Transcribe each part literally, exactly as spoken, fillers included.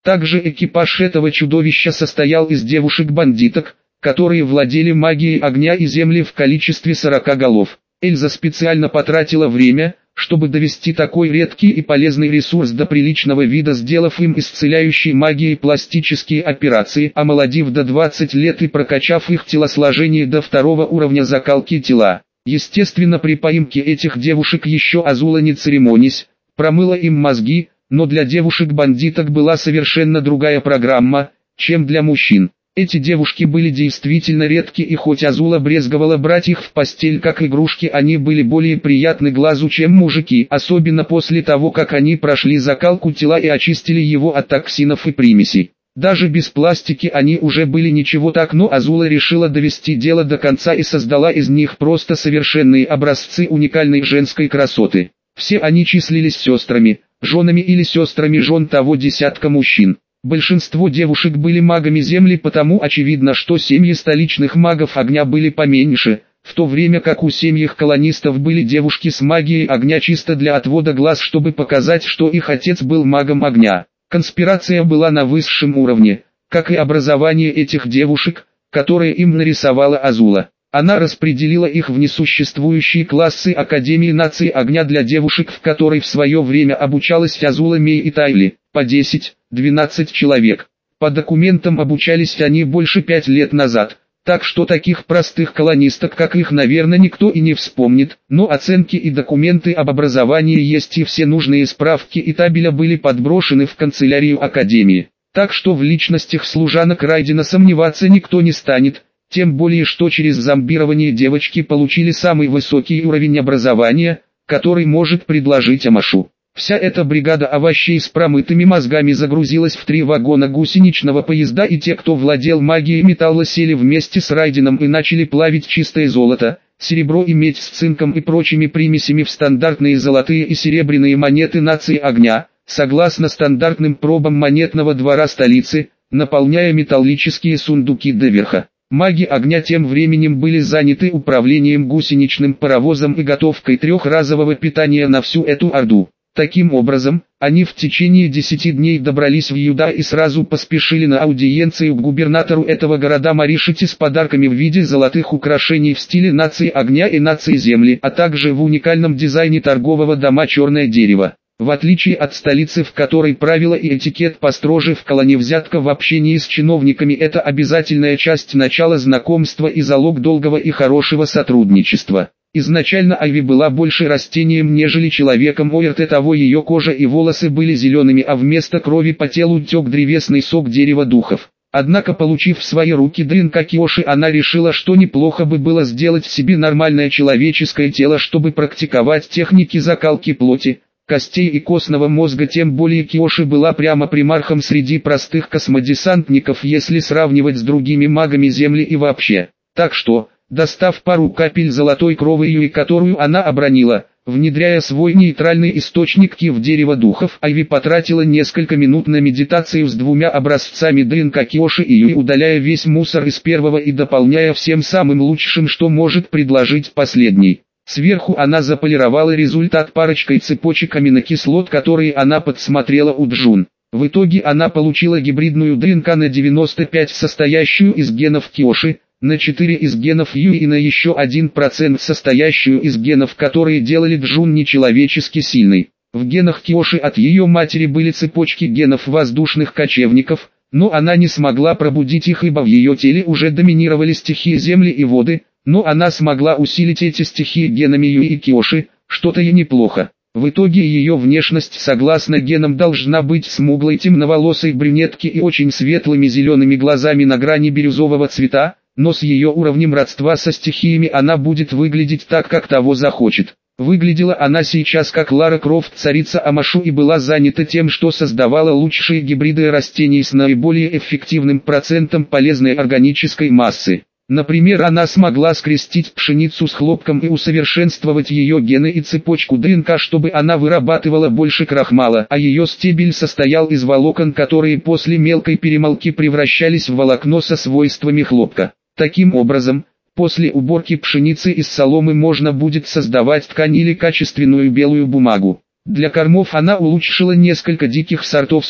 Также экипаж этого чудовища состоял из девушек-бандиток, которые владели магией огня и земли в количестве сорока голов. Эльза специально потратила время, чтобы довести такой редкий и полезный ресурс до приличного вида, сделав им исцеляющей магией пластические операции, омолодив до двадцати лет и прокачав их телосложение до второго уровня закалки тела. Естественно, при поимке этих девушек еще Азула не церемонясь, промыла им мозги, но для девушек-бандиток была совершенно другая программа, чем для мужчин. Эти девушки были действительно редки, и хоть Азула брезговала брать их в постель как игрушки, они были более приятны глазу, чем мужики, особенно после того, как они прошли закалку тела и очистили его от токсинов и примесей. Даже без пластики они уже были ничего так, но Азула решила довести дело до конца и создала из них просто совершенные образцы уникальной женской красоты. Все они числились сестрами, женами или сестрами жен того десятка мужчин. Большинство девушек были магами земли, потому очевидно, что семьи столичных магов огня были поменьше, в то время как у семьях колонистов были девушки с магией огня чисто для отвода глаз, чтобы показать, что их отец был магом огня. Конспирация была на высшем уровне, как и образование этих девушек, которые им нарисовала Азула. Она распределила их в несуществующие классы Академии Нации Огня для девушек, в которой в свое время обучалась Азула Мей и Тайли, по десять-двенадцать человек. По документам обучались они больше пяти лет назад, так что таких простых колонисток, как их, наверное, никто и не вспомнит, но оценки и документы об образовании есть, и все нужные справки и табеля были подброшены в канцелярию Академии. Так что в личностях служанок Райдена сомневаться никто не станет. Тем более, что через зомбирование девочки получили самый высокий уровень образования, который может предложить Амашу. Вся эта бригада овощей с промытыми мозгами загрузилась в три вагона гусеничного поезда, и те, кто владел магией металла, сели вместе с Райденом и начали плавить чистое золото, серебро и медь с цинком и прочими примесями в стандартные золотые и серебряные монеты Нации Огня, согласно стандартным пробам монетного двора столицы, наполняя металлические сундуки доверха. Маги огня тем временем были заняты управлением гусеничным паровозом и готовкой трехразового питания на всю эту орду. Таким образом, они в течение десяти дней добрались в Юда и сразу поспешили на аудиенцию к губернатору этого города Маришити с подарками в виде золотых украшений в стиле Нации Огня и Нации Земли, а также в уникальном дизайне торгового дома «Черное дерево». В отличие от столицы, в которой правила и этикет построже, в Колоне взятка в общении с чиновниками – это обязательная часть начала знакомства и залог долгого и хорошего сотрудничества. Изначально Айви была больше растением, нежели человеком, от этого ее кожа и волосы были зелеными, а вместо крови по телу тек древесный сок дерева духов. Однако, получив в свои руки ДНК Киоши, она решила, что неплохо бы было сделать себе нормальное человеческое тело, чтобы практиковать техники закалки плоти, костей и костного мозга. Тем более Киоши была прямо примархом среди простых космодесантников, если сравнивать с другими магами Земли и вообще. Так что, достав пару капель золотой крови Юи, которую она обронила, внедряя свой нейтральный источник Ки в дерево духов, Айви потратила несколько минут на медитацию с двумя образцами ДНК Киоши и Юи, удаляя весь мусор из первого и дополняя всем самым лучшим, что может предложить последний. Сверху она заполировала результат парочкой цепочек аминокислот, которые она подсмотрела у Джун. В итоге она получила гибридную ДНК на девяносто пять, состоящую из генов Киоши, на четыре из генов Юи и на еще один процент состоящую из генов, которые делали Джун нечеловечески сильной. В генах Киоши от ее матери были цепочки генов воздушных кочевников, но она не смогла пробудить их, ибо в ее теле уже доминировали стихии земли и воды, но она смогла усилить эти стихии генами Юи и Киоши, что-то и неплохо. В итоге ее внешность согласно генам должна быть смуглой темноволосой брюнетки и очень светлыми зелеными глазами на грани бирюзового цвета, но с ее уровнем родства со стихиями она будет выглядеть так, как того захочет. Выглядела она сейчас как Лара Крофт, царица Амашу, и была занята тем, что создавала лучшие гибриды растений с наиболее эффективным процентом полезной органической массы. Например, она смогла скрестить пшеницу с хлопком и усовершенствовать ее гены и цепочку ДНК, чтобы она вырабатывала больше крахмала, а ее стебель состоял из волокон, которые после мелкой перемолки превращались в волокно со свойствами хлопка. Таким образом, после уборки пшеницы из соломы можно будет создавать ткань или качественную белую бумагу. Для кормов она улучшила несколько диких сортов сои,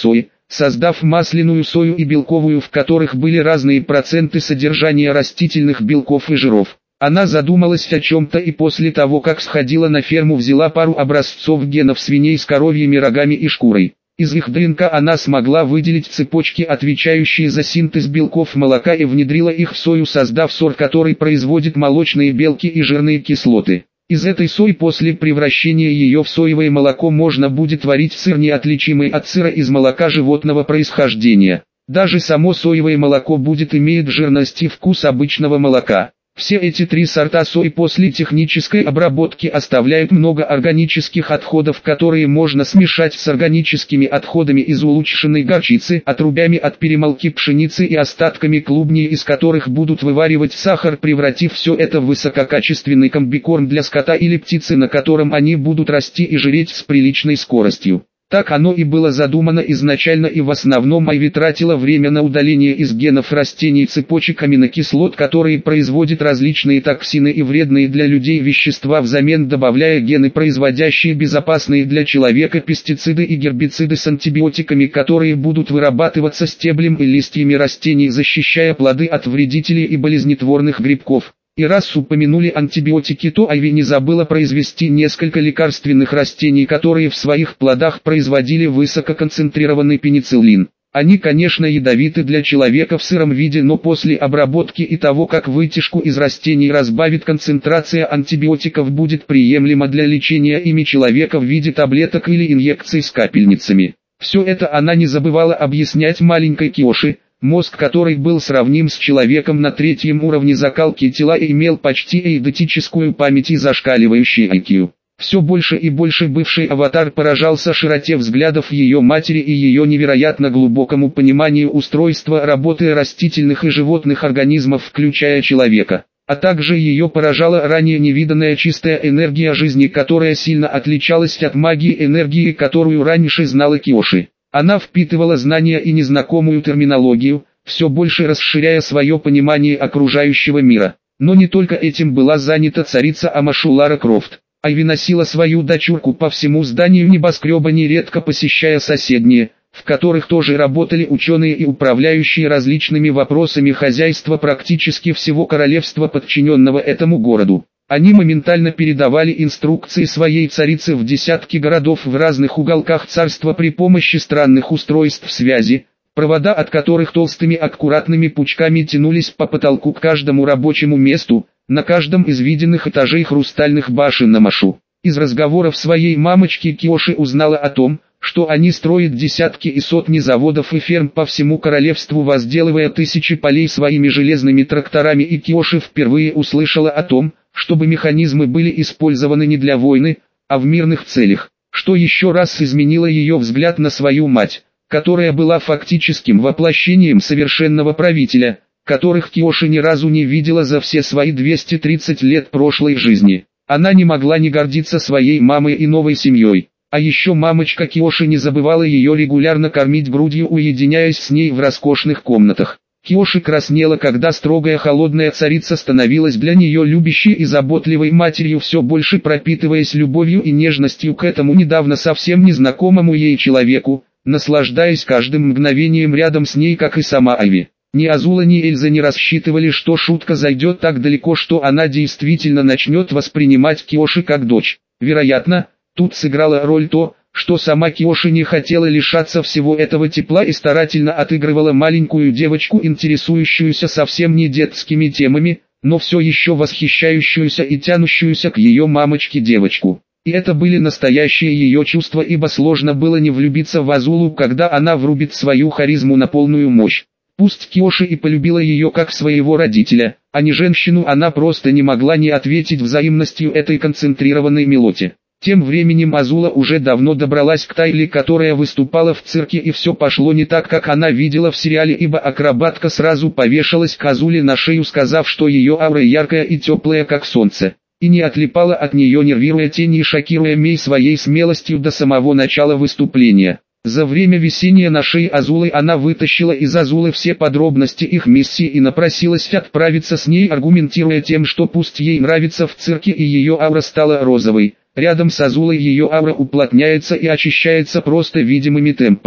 создав масляную сою и белковую, в которых были разные проценты содержания растительных белков и жиров. Она задумалась о чем-то и после того, как сходила на ферму, взяла пару образцов генов свиней с коровьими рогами и шкурой. Из их ДНК она смогла выделить цепочки, отвечающие за синтез белков молока, и внедрила их в сою, создав сорт, который производит молочные белки и жирные кислоты. Из этой сои после превращения ее в соевое молоко можно будет варить сыр, неотличимый от сыра из молока животного происхождения. Даже само соевое молоко будет иметь жирность и вкус обычного молока. Все эти три сорта сои после технической обработки оставляют много органических отходов, которые можно смешать с органическими отходами из улучшенной горчицы, отрубями от перемолки пшеницы и остатками клубней, из которых будут вываривать сахар, превратив все это в высококачественный комбикорм для скота или птицы, на котором они будут расти и жиреть с приличной скоростью. Так оно и было задумано изначально, и в основном Айви тратила время на удаление из генов растений цепочек аминокислот, которые производят различные токсины и вредные для людей вещества, взамен добавляя гены, производящие безопасные для человека пестициды и гербициды с антибиотиками, которые будут вырабатываться стеблем и листьями растений, защищая плоды от вредителей и болезнетворных грибков. И раз упомянули антибиотики, то Айви не забыла произвести несколько лекарственных растений, которые в своих плодах производили высококонцентрированный пенициллин. Они, конечно, ядовиты для человека в сыром виде, но после обработки и того, как вытяжку из растений разбавит, концентрация антибиотиков будет приемлема для лечения ими человека в виде таблеток или инъекций с капельницами. Все это она не забывала объяснять маленькой Киоши, мозг которой был сравним с человеком на третьем уровне закалки тела и имел почти эйдетическую память и зашкаливающий ай кью. Все больше и больше бывший аватар поражался широте взглядов ее матери и ее невероятно глубокому пониманию устройства работы растительных и животных организмов, включая человека. А также ее поражала ранее невиданная чистая энергия жизни, которая сильно отличалась от магии энергии, которую раньше знала Киоши. Она впитывала знания и незнакомую терминологию, все больше расширяя свое понимание окружающего мира. Но не только этим была занята царица Амашу Лара Крофт. Айви носила свою дочурку по всему зданию небоскреба, нередко посещая соседние, в которых тоже работали ученые и управляющие различными вопросами хозяйства практически всего королевства, подчиненного этому городу. Они моментально передавали инструкции своей царице в десятки городов в разных уголках царства при помощи странных устройств связи, провода от которых толстыми аккуратными пучками тянулись по потолку к каждому рабочему месту, на каждом из виденных этажей хрустальных башен на Машу. Из разговоров своей мамочки Киоши узнала о том, что они строят десятки и сотни заводов и ферм по всему королевству, возделывая тысячи полей своими железными тракторами, и Киоши впервые услышала о том, чтобы механизмы были использованы не для войны, а в мирных целях, что еще раз изменило ее взгляд на свою мать, которая была фактическим воплощением совершенного правителя, которых Киоши ни разу не видела за все свои двести тридцать лет прошлой жизни. Она не могла не гордиться своей мамой и новой семьей. А еще мамочка Киоши не забывала ее регулярно кормить грудью, уединяясь с ней в роскошных комнатах. Киоши краснела, когда строгая холодная царица становилась для нее любящей и заботливой матерью, все больше пропитываясь любовью и нежностью к этому недавно совсем незнакомому ей человеку, наслаждаясь каждым мгновением рядом с ней, как и сама Айви. Ни Азула, ни Эльза не рассчитывали, что шутка зайдет так далеко, что она действительно начнет воспринимать Киоши как дочь. Вероятно, тут сыграла роль то, что сама Киоши не хотела лишаться всего этого тепла и старательно отыгрывала маленькую девочку, интересующуюся совсем не детскими темами, но все еще восхищающуюся и тянущуюся к ее мамочке девочку. И это были настоящие ее чувства, ибо сложно было не влюбиться в Азулу, когда она врубит свою харизму на полную мощь. Пусть Киоши и полюбила ее как своего родителя, а не женщину, она просто не могла не ответить взаимностью этой концентрированной милоте. Тем временем Азула уже давно добралась к Тайли, которая выступала в цирке, и все пошло не так, как она видела в сериале, ибо акробатка сразу повешалась к Азуле на шею, сказав, что ее аура яркая и теплая, как солнце, и не отлипала от нее, нервируя тени и шокируя Мей своей смелостью до самого начала выступления. За время висения на шее Азулы она вытащила из Азулы все подробности их миссии и напросилась отправиться с ней, аргументируя тем, что пусть ей нравится в цирке и ее аура стала розовой, рядом с Азулой ее аура уплотняется и очищается просто видимыми темпами.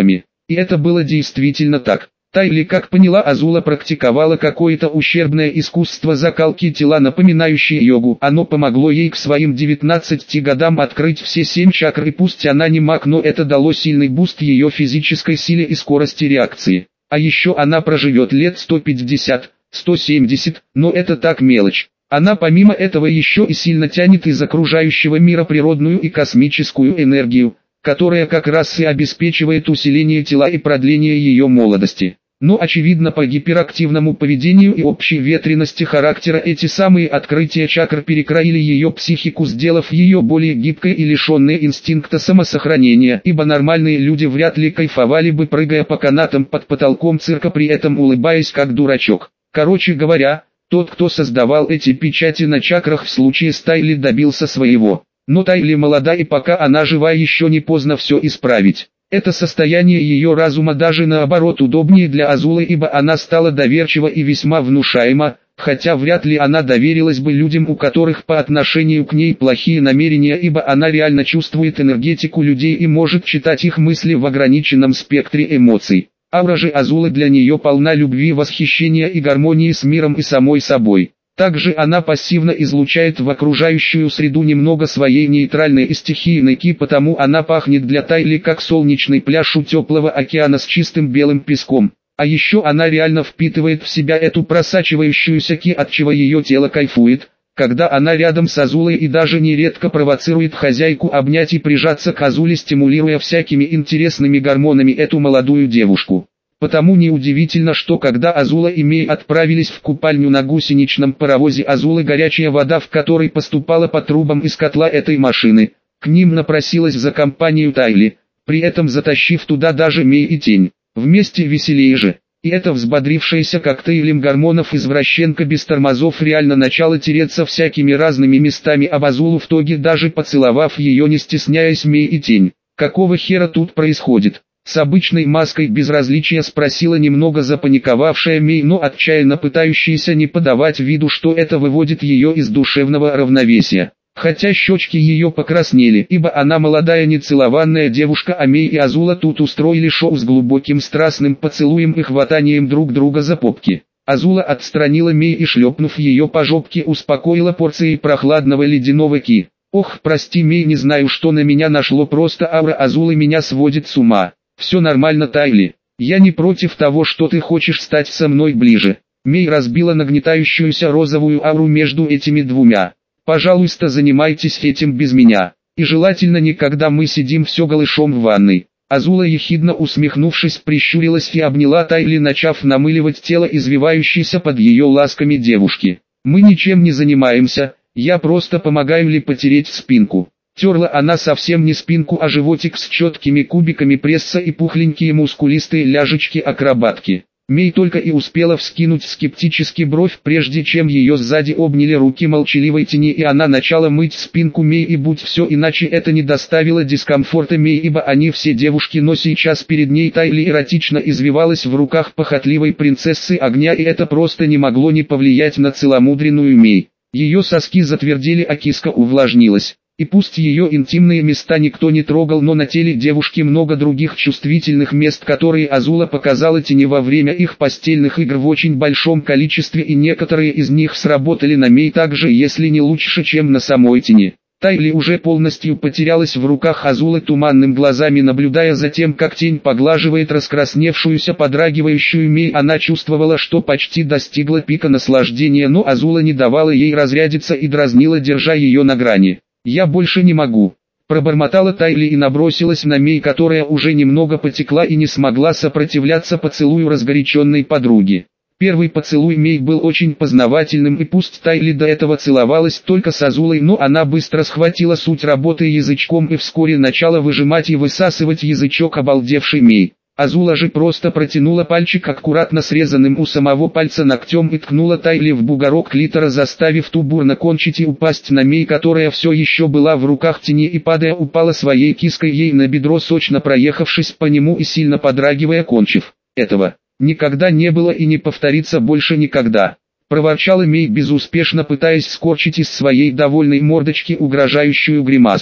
И это было действительно так. Тайли, как поняла Азула, практиковала какое-то ущербное искусство закалки тела, напоминающее йогу. Оно помогло ей к своим девятнадцати годам открыть все семь чакр, и пусть она не маг, но это дало сильный буст ее физической силе и скорости реакции. А еще она проживет лет сто пятьдесят — сто семьдесят, но это так мелочь. Она помимо этого еще и сильно тянет из окружающего мира природную и космическую энергию, которая как раз и обеспечивает усиление тела и продление ее молодости. Но очевидно, по гиперактивному поведению и общей ветрености характера эти самые открытия чакр перекроили ее психику, сделав ее более гибкой и лишенной инстинкта самосохранения, ибо нормальные люди вряд ли кайфовали бы, прыгая по канатам под потолком цирка, при этом улыбаясь как дурачок. Короче говоря, тот, кто создавал эти печати на чакрах, в случае с Тайли добился своего. Но Тайли молода, и пока она жива, еще не поздно все исправить. Это состояние ее разума даже наоборот удобнее для Азулы, ибо она стала доверчива и весьма внушаема, хотя вряд ли она доверилась бы людям, у которых по отношению к ней плохие намерения, ибо она реально чувствует энергетику людей и может читать их мысли в ограниченном спектре эмоций. Аура же Азулы для нее полна любви, восхищения и гармонии с миром и самой собой. Также она пассивно излучает в окружающую среду немного своей нейтральной и стихийной ки, потому она пахнет для Тайли как солнечный пляж у теплого океана с чистым белым песком. А еще она реально впитывает в себя эту просачивающуюся ки, отчего ее тело кайфует, когда она рядом с Азулой, и даже нередко провоцирует хозяйку обнять и прижаться к Азуле, стимулируя всякими интересными гормонами эту молодую девушку. Потому неудивительно, что когда Азула и Мей отправились в купальню на гусеничном паровозе Азулы, горячая вода в которой поступала по трубам из котла этой машины, к ним напросилась за компанию Тайли, при этом затащив туда даже Мей и Тень. Вместе веселее же. И эта взбодрившаяся коктейлем гормонов извращенка без тормозов реально начала тереться всякими разными местами об Азулу, в итоге даже поцеловав ее, не стесняясь, Мей и Тень. Какого хера тут происходит? С обычной маской безразличия спросила немного запаниковавшая Мей, но отчаянно пытающаяся не подавать виду, что это выводит ее из душевного равновесия. Хотя щечки ее покраснели, ибо она молодая нецелованная девушка, а Мей и Азула тут устроили шоу с глубоким страстным поцелуем и хватанием друг друга за попки. Азула отстранила Мей и, шлепнув ее по жопке, успокоила порцией прохладного ледяного ки. «Ох, прости, Мей, не знаю, что на меня нашло, просто аура Азулы меня сводит с ума». «Все нормально, Тайли. Я не против того, что ты хочешь стать со мной ближе». Мей разбила нагнетающуюся розовую ауру между этими двумя. «Пожалуйста, занимайтесь этим без меня. И желательно не когда мы сидим все голышом в ванной». Азула, ехидно усмехнувшись, прищурилась и обняла Тайли, начав намыливать тело извивающейся под ее ласками девушки. «Мы ничем не занимаемся, я просто помогаю ли потереть спинку». Терла она совсем не спинку, а животик с четкими кубиками пресса и пухленькие мускулистые ляжечки-акробатки. Мей только и успела вскинуть скептически бровь, прежде чем ее сзади обняли руки молчаливой Тени, и она начала мыть спинку Мей, и будь все иначе, это не доставило дискомфорта Мей, ибо они все девушки, но сейчас перед ней Тайли эротично извивалась в руках похотливой принцессы огня, и это просто не могло не повлиять на целомудренную Мей. Ее соски затвердели, а киска увлажнилась. И пусть ее интимные места никто не трогал, но на теле девушки много других чувствительных мест, которые Азула показала Тени во время их постельных игр в очень большом количестве, и некоторые из них сработали на Мей так же, если не лучше, чем на самой Тени. Тайли уже полностью потерялась в руках Азулы, туманным глазами наблюдая за тем, как Тень поглаживает раскрасневшуюся подрагивающую Мей. Она чувствовала, что почти достигла пика наслаждения, но Азула не давала ей разрядиться и дразнила, держа ее на грани. «Я больше не могу», — пробормотала Тайли и набросилась на Мей, которая уже немного потекла и не смогла сопротивляться поцелую разгоряченной подруги. Первый поцелуй Мей был очень познавательным, и пусть Тайли до этого целовалась только с Азулой, но она быстро схватила суть работы язычком и вскоре начала выжимать и высасывать язычок обалдевшей Мей. Азула же просто протянула пальчик аккуратно срезанным у самого пальца ногтем и ткнула Тайли в бугорок клитора, заставив ту бурно кончить и упасть на Мей, которая все еще была в руках Тени, и падая упала своей киской ей на бедро, сочно проехавшись по нему и сильно подрагивая, кончив. «Этого никогда не было и не повторится больше никогда», — проворчала Мей, безуспешно пытаясь скорчить из своей довольной мордочки угрожающую гримасу.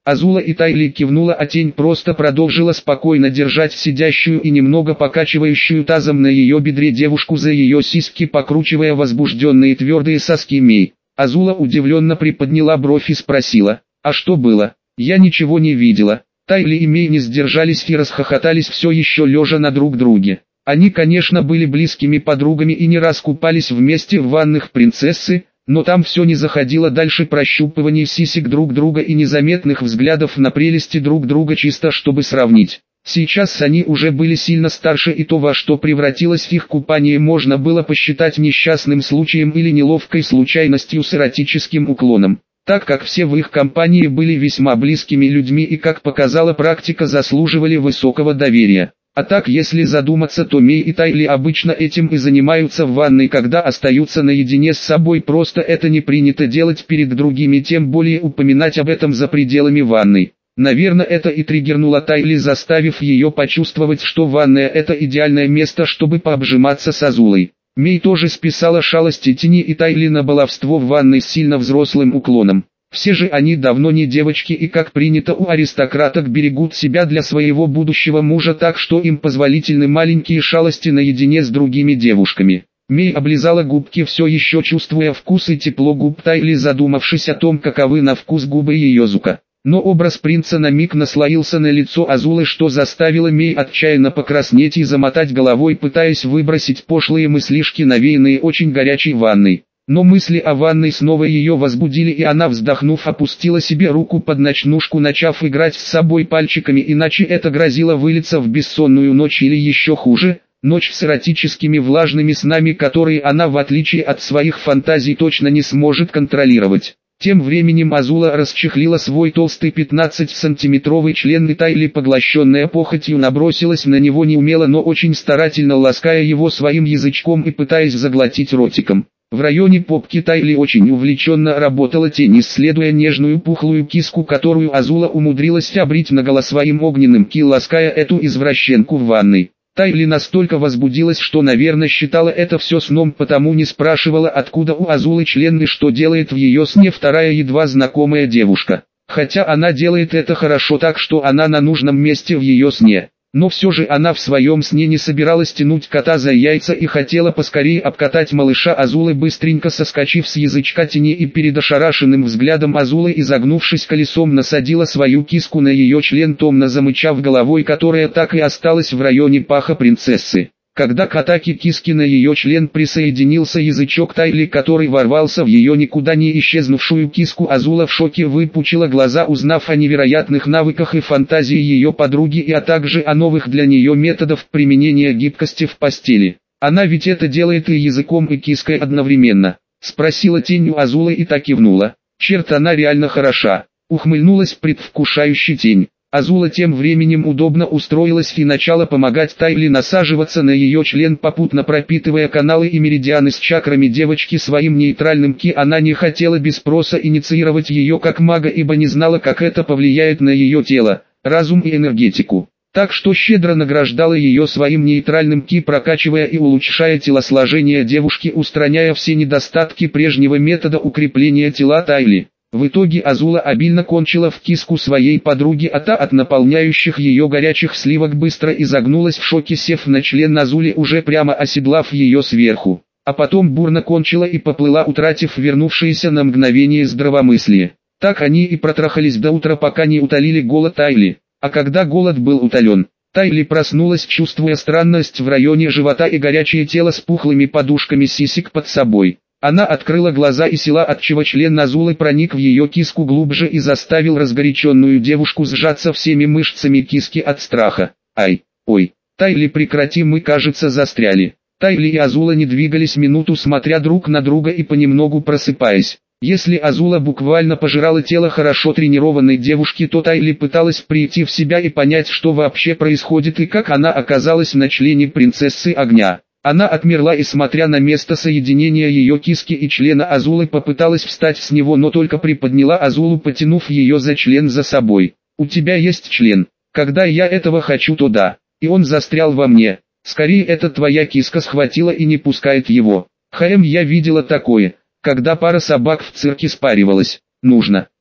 Азула и Тайли кивнула, а тень просто продолжила спокойно держать сидящую и немного покачивающую тазом на ее бедре девушку за ее сиськи, покручивая возбужденные твердые соски Мей. Азула удивленно приподняла бровь и спросила: «А что было?» «Я ничего не видела». Тайли и Мей не сдержались и расхохотались, все еще лежа на друг друге. Они, конечно, были близкими подругами и не раз купались вместе в ваннах принцессы, но там все не заходило дальше прощупываний сисек друг друга и незаметных взглядов на прелести друг друга, чисто чтобы сравнить. Сейчас они уже были сильно старше, и то, во что превратилось их купание, можно было посчитать несчастным случаем или неловкой случайностью с эротическим уклоном. Так как все в их компании были весьма близкими людьми и, как показала практика, заслуживали высокого доверия. А так, если задуматься, то Мей и Тайли обычно этим и занимаются в ванной, когда остаются наедине с собой, просто это не принято делать перед другими, тем более упоминать об этом за пределами ванной. Наверное, это и триггернуло Тайли, заставив ее почувствовать, что ванная — это идеальное место, чтобы пообжиматься с Азулой. Мей тоже списала шалости тени и Тайли на баловство в ванной с сильно взрослым уклоном. Все же они давно не девочки и, как принято у аристократок, берегут себя для своего будущего мужа, так что им позволительны маленькие шалости наедине с другими девушками. Мей облизала губки, все еще чувствуя вкус и тепло губ Тайли, задумавшись о том, каковы на вкус губы ее Зука. Но образ принца на миг наслоился на лицо Азулы, что заставило Мей отчаянно покраснеть и замотать головой, пытаясь выбросить пошлые мыслишки, навеянные очень горячей ванной. Но мысли о ванной снова ее возбудили, и она, вздохнув, опустила себе руку под ночнушку, начав играть с собой пальчиками, иначе это грозило вылиться в бессонную ночь или еще хуже, ночь с эротическими влажными снами, которые она, в отличие от своих фантазий, точно не сможет контролировать. Тем временем Азула расчехлила свой толстый пятнадцатисантиметровый член, и Тайли, поглощенная похотью, набросилась на него неумело, но очень старательно, лаская его своим язычком и пытаясь заглотить ротиком. В районе попки Тайли очень увлеченно работала тень, исследуя нежную пухлую киску, которую Азула умудрилась обрить наголо своим огненным ки, лаская эту извращенку в ванной. Тайли настолько возбудилась, что, наверное, считала это все сном, потому не спрашивала, откуда у Азулы член и что делает в ее сне вторая едва знакомая девушка. Хотя она делает это хорошо, так что она на нужном месте в ее сне. Но все же она в своем сне не собиралась тянуть кота за яйца и хотела поскорее обкатать малыша Азулы, быстренько соскочив с язычка тени и перед ошарашенным взглядом Азулы, изогнувшись колесом, насадила свою киску на ее член, томно замычав головой, которая так и осталась в районе паха принцессы. Когда к атаке киски на ее член присоединился язычок Тайли, который ворвался в ее никуда не исчезнувшую киску, Азула в шоке выпучила глаза, узнав о невероятных навыках и фантазии ее подруги, и а также о новых для нее методах применения гибкости в постели. «Она ведь это делает и языком, и киской одновременно?» — спросила тень у Азулы, и так кивнула. «Черт, она реально хороша!» — ухмыльнулась предвкушающий тень. Азула тем временем удобно устроилась и начала помогать Тайли насаживаться на ее член, попутно пропитывая каналы и меридианы с чакрами девочки своим нейтральным ки. Она не хотела без спроса инициировать ее как мага, ибо не знала, как это повлияет на ее тело, разум и энергетику. Так что щедро награждала ее своим нейтральным ки, прокачивая и улучшая телосложение девушки, устраняя все недостатки прежнего метода укрепления тела Тайли. В итоге Азула обильно кончила в киску своей подруги, а та от наполняющих ее горячих сливок быстро изогнулась в шоке, сев на член Азули, уже прямо оседлав ее сверху. А потом бурно кончила и поплыла, утратив вернувшееся на мгновение здравомыслие. Так они и протрахались до утра, пока не утолили голод Тайли. А когда голод был утолен, Тайли проснулась, чувствуя странность в районе живота и горячее тело с пухлыми подушками сисек под собой. Она открыла глаза и села, отчего член Азулы проник в ее киску глубже и заставил разгоряченную девушку сжаться всеми мышцами киски от страха. «Ай, ой, Тайли, прекрати, мы, кажется, застряли». Тайли и Азула не двигались минуту, смотря друг на друга и понемногу просыпаясь. Если Азула буквально пожирала тело хорошо тренированной девушки, то Тайли пыталась прийти в себя и понять, что вообще происходит и как она оказалась на члене принцессы огня. Она отмерла и, смотря на место соединения ее киски и члена Азулы, попыталась встать с него, но только приподняла Азулу, потянув ее за член за собой. «У тебя есть член. Когда я этого хочу, то да. И он застрял во мне. Скорее, это твоя киска схватила и не пускает его. Хэм, я видела такое, когда пара собак в цирке спаривалась. Нужно,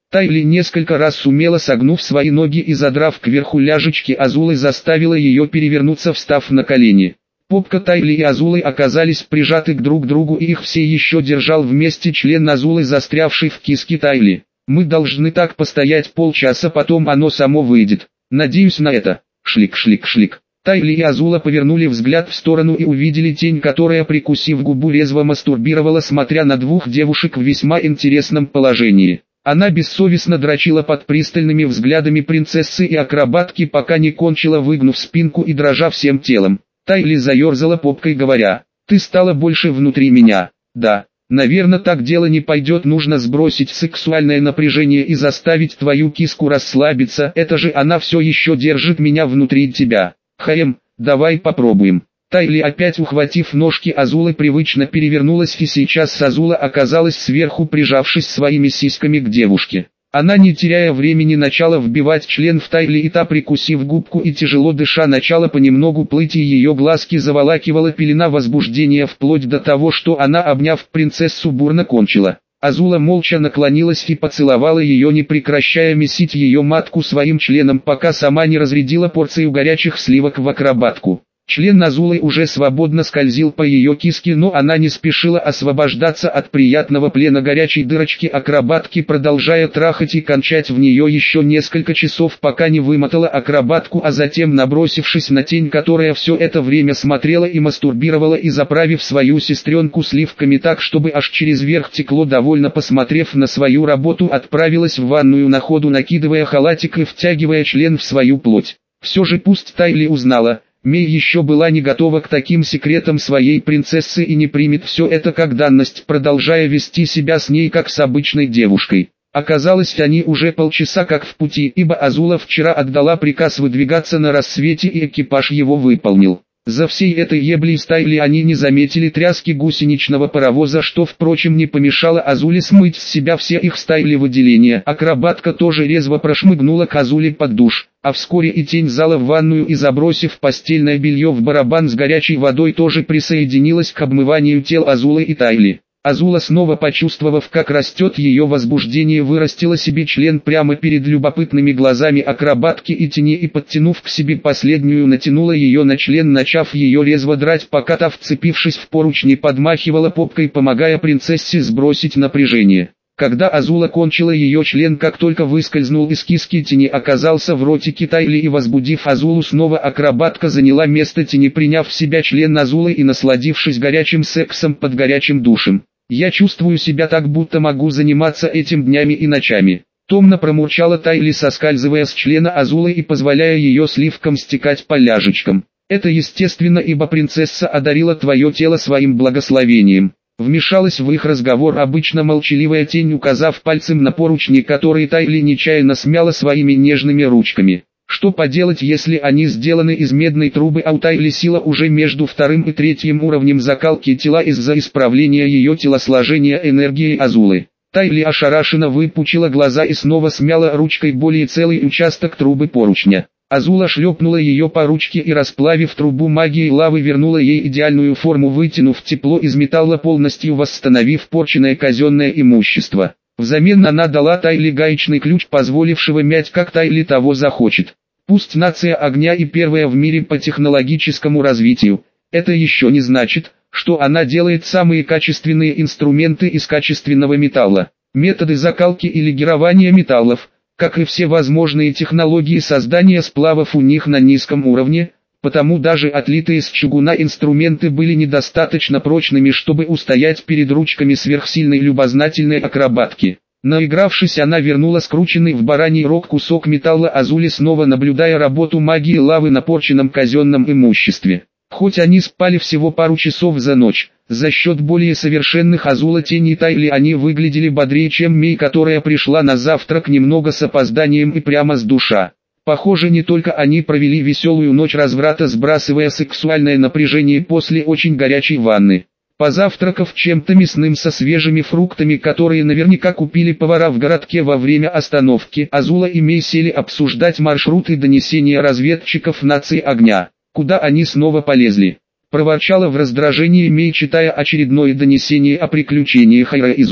Тайли несколько раз сумела, согнув свои ноги и задрав кверху ляжечки Азулы, заставила ее перевернуться, встав на колени. Попка Тайли и Азулы оказались прижаты к друг другу, и их все еще держал вместе член Азулы, застрявший в киске Тайли. «Мы должны так постоять полчаса, потом оно само выйдет. Надеюсь на это». Шлик-шлик-шлик. Тайли и Азула повернули взгляд в сторону и увидели тень, которая, прикусив губу, резво мастурбировала, смотря на двух девушек в весьма интересном положении. Она бессовестно дрочила под пристальными взглядами принцессы и акробатки, пока не кончила, выгнув спинку и дрожа всем телом. Тайли заерзала попкой, говоря: «Ты стала больше внутри меня». «Да, наверное, так дело не пойдет, нужно сбросить сексуальное напряжение и заставить твою киску расслабиться, это же она все еще держит меня внутри тебя». «Хаем, давай попробуем». Тайли, опять ухватив ножки Азулы, привычно перевернулась, и сейчас Азула оказалась сверху, прижавшись своими сиськами к девушке. Она, не теряя времени, начала вбивать член в Тайли, и та, прикусив губку и тяжело дыша, начала понемногу плыть, и ее глазки заволакивала пелена возбуждения, вплоть до того, что она, обняв принцессу, бурно кончила. Азула молча наклонилась и поцеловала ее, не прекращая месить ее матку своим членом, пока сама не разрядила порцию горячих сливок в акробатку. Член Азулы уже свободно скользил по ее киске, но она не спешила освобождаться от приятного плена горячей дырочки акробатки, продолжая трахать и кончать в нее еще несколько часов, пока не вымотала акробатку, а затем, набросившись на тень, которая все это время смотрела и мастурбировала, и заправив свою сестренку сливками так, чтобы аж через верх текло, довольно посмотрев на свою работу, отправилась в ванную, на ходу накидывая халатик и втягивая член в свою плоть. Все же пусть Тайли узнала, Мей еще была не готова к таким секретам своей принцессы и не примет все это как данность, продолжая вести себя с ней как с обычной девушкой. Оказалось, они уже полчаса как в пути, ибо Азула вчера отдала приказ выдвигаться на рассвете, и экипаж его выполнил. За всей этой еблей с Тайли они не заметили тряски гусеничного паровоза, что, впрочем, не помешало Азуле смыть с себя все их с Тайли выделения. Акробатка тоже резво прошмыгнула к Азуле под душ, а вскоре и тень зала в ванную, и, забросив постельное белье в барабан с горячей водой, тоже присоединилась к обмыванию тел Азулы и Тайли. Азула, снова почувствовав, как растет ее возбуждение, вырастила себе член прямо перед любопытными глазами акробатки и тени, и, подтянув к себе последнюю, натянула ее на член, начав ее резво драть, пока та, вцепившись в поручни, подмахивала попкой, помогая принцессе сбросить напряжение. Когда Азула кончила, ее член, как только выскользнул из киски тени, оказался в ротике Тайли, и, возбудив Азулу снова, акробатка заняла место тени, приняв в себя член Азулы и насладившись горячим сексом под горячим душем. «Я чувствую себя так, будто могу заниматься этим днями и ночами», — томно промурчала Тайли, соскальзывая с члена Азулы и позволяя ее сливкам стекать по ляжечкам. «Это естественно, ибо принцесса одарила твое тело своим благословением». Вмешалась в их разговор обычно молчаливая тень, указав пальцем на поручни, которые Тайли нечаянно смяла своими нежными ручками. Что поделать, если они сделаны из медной трубы, а у Тайли сила уже между вторым и третьим уровнем закалки тела из-за исправления ее телосложения энергией Азулы. Тайли ошарашенно выпучила глаза и снова смяла ручкой более целый участок трубы поручня. Азула шлепнула ее по ручке и, расплавив трубу магией лавы, вернула ей идеальную форму, вытянув тепло из металла, полностью восстановив порченное казенное имущество. Взамен она дала Тайли гаечный ключ, позволившего мять, как Тайли того захочет. Пусть нация огня и первая в мире по технологическому развитию, это еще не значит, что она делает самые качественные инструменты из качественного металла. Методы закалки и легирования металлов, как и все возможные технологии создания сплавов, у них на низком уровне, потому даже отлитые из чугуна инструменты были недостаточно прочными, чтобы устоять перед ручками сверхсильной любознательной акробатки. Наигравшись, она вернула скрученный в бараний рог кусок металла Азуле, снова наблюдая работу магии лавы на порченном казенном имуществе. Хоть они спали всего пару часов за ночь, за счет более совершенных Азула, тени и Тайли они выглядели бодрее, чем Мей, которая пришла на завтрак немного с опозданием и прямо с душа. Похоже, не только они провели веселую ночь разврата, сбрасывая сексуальное напряжение после очень горячей ванны. Позавтракав чем-то мясным со свежими фруктами, которые наверняка купили повара в городке во время остановки, Азула и Мей сели обсуждать маршрут и донесения разведчиков нации огня. Куда они снова полезли? Проворчала в раздражении Мей, читая очередное донесение о приключениях Айраизука.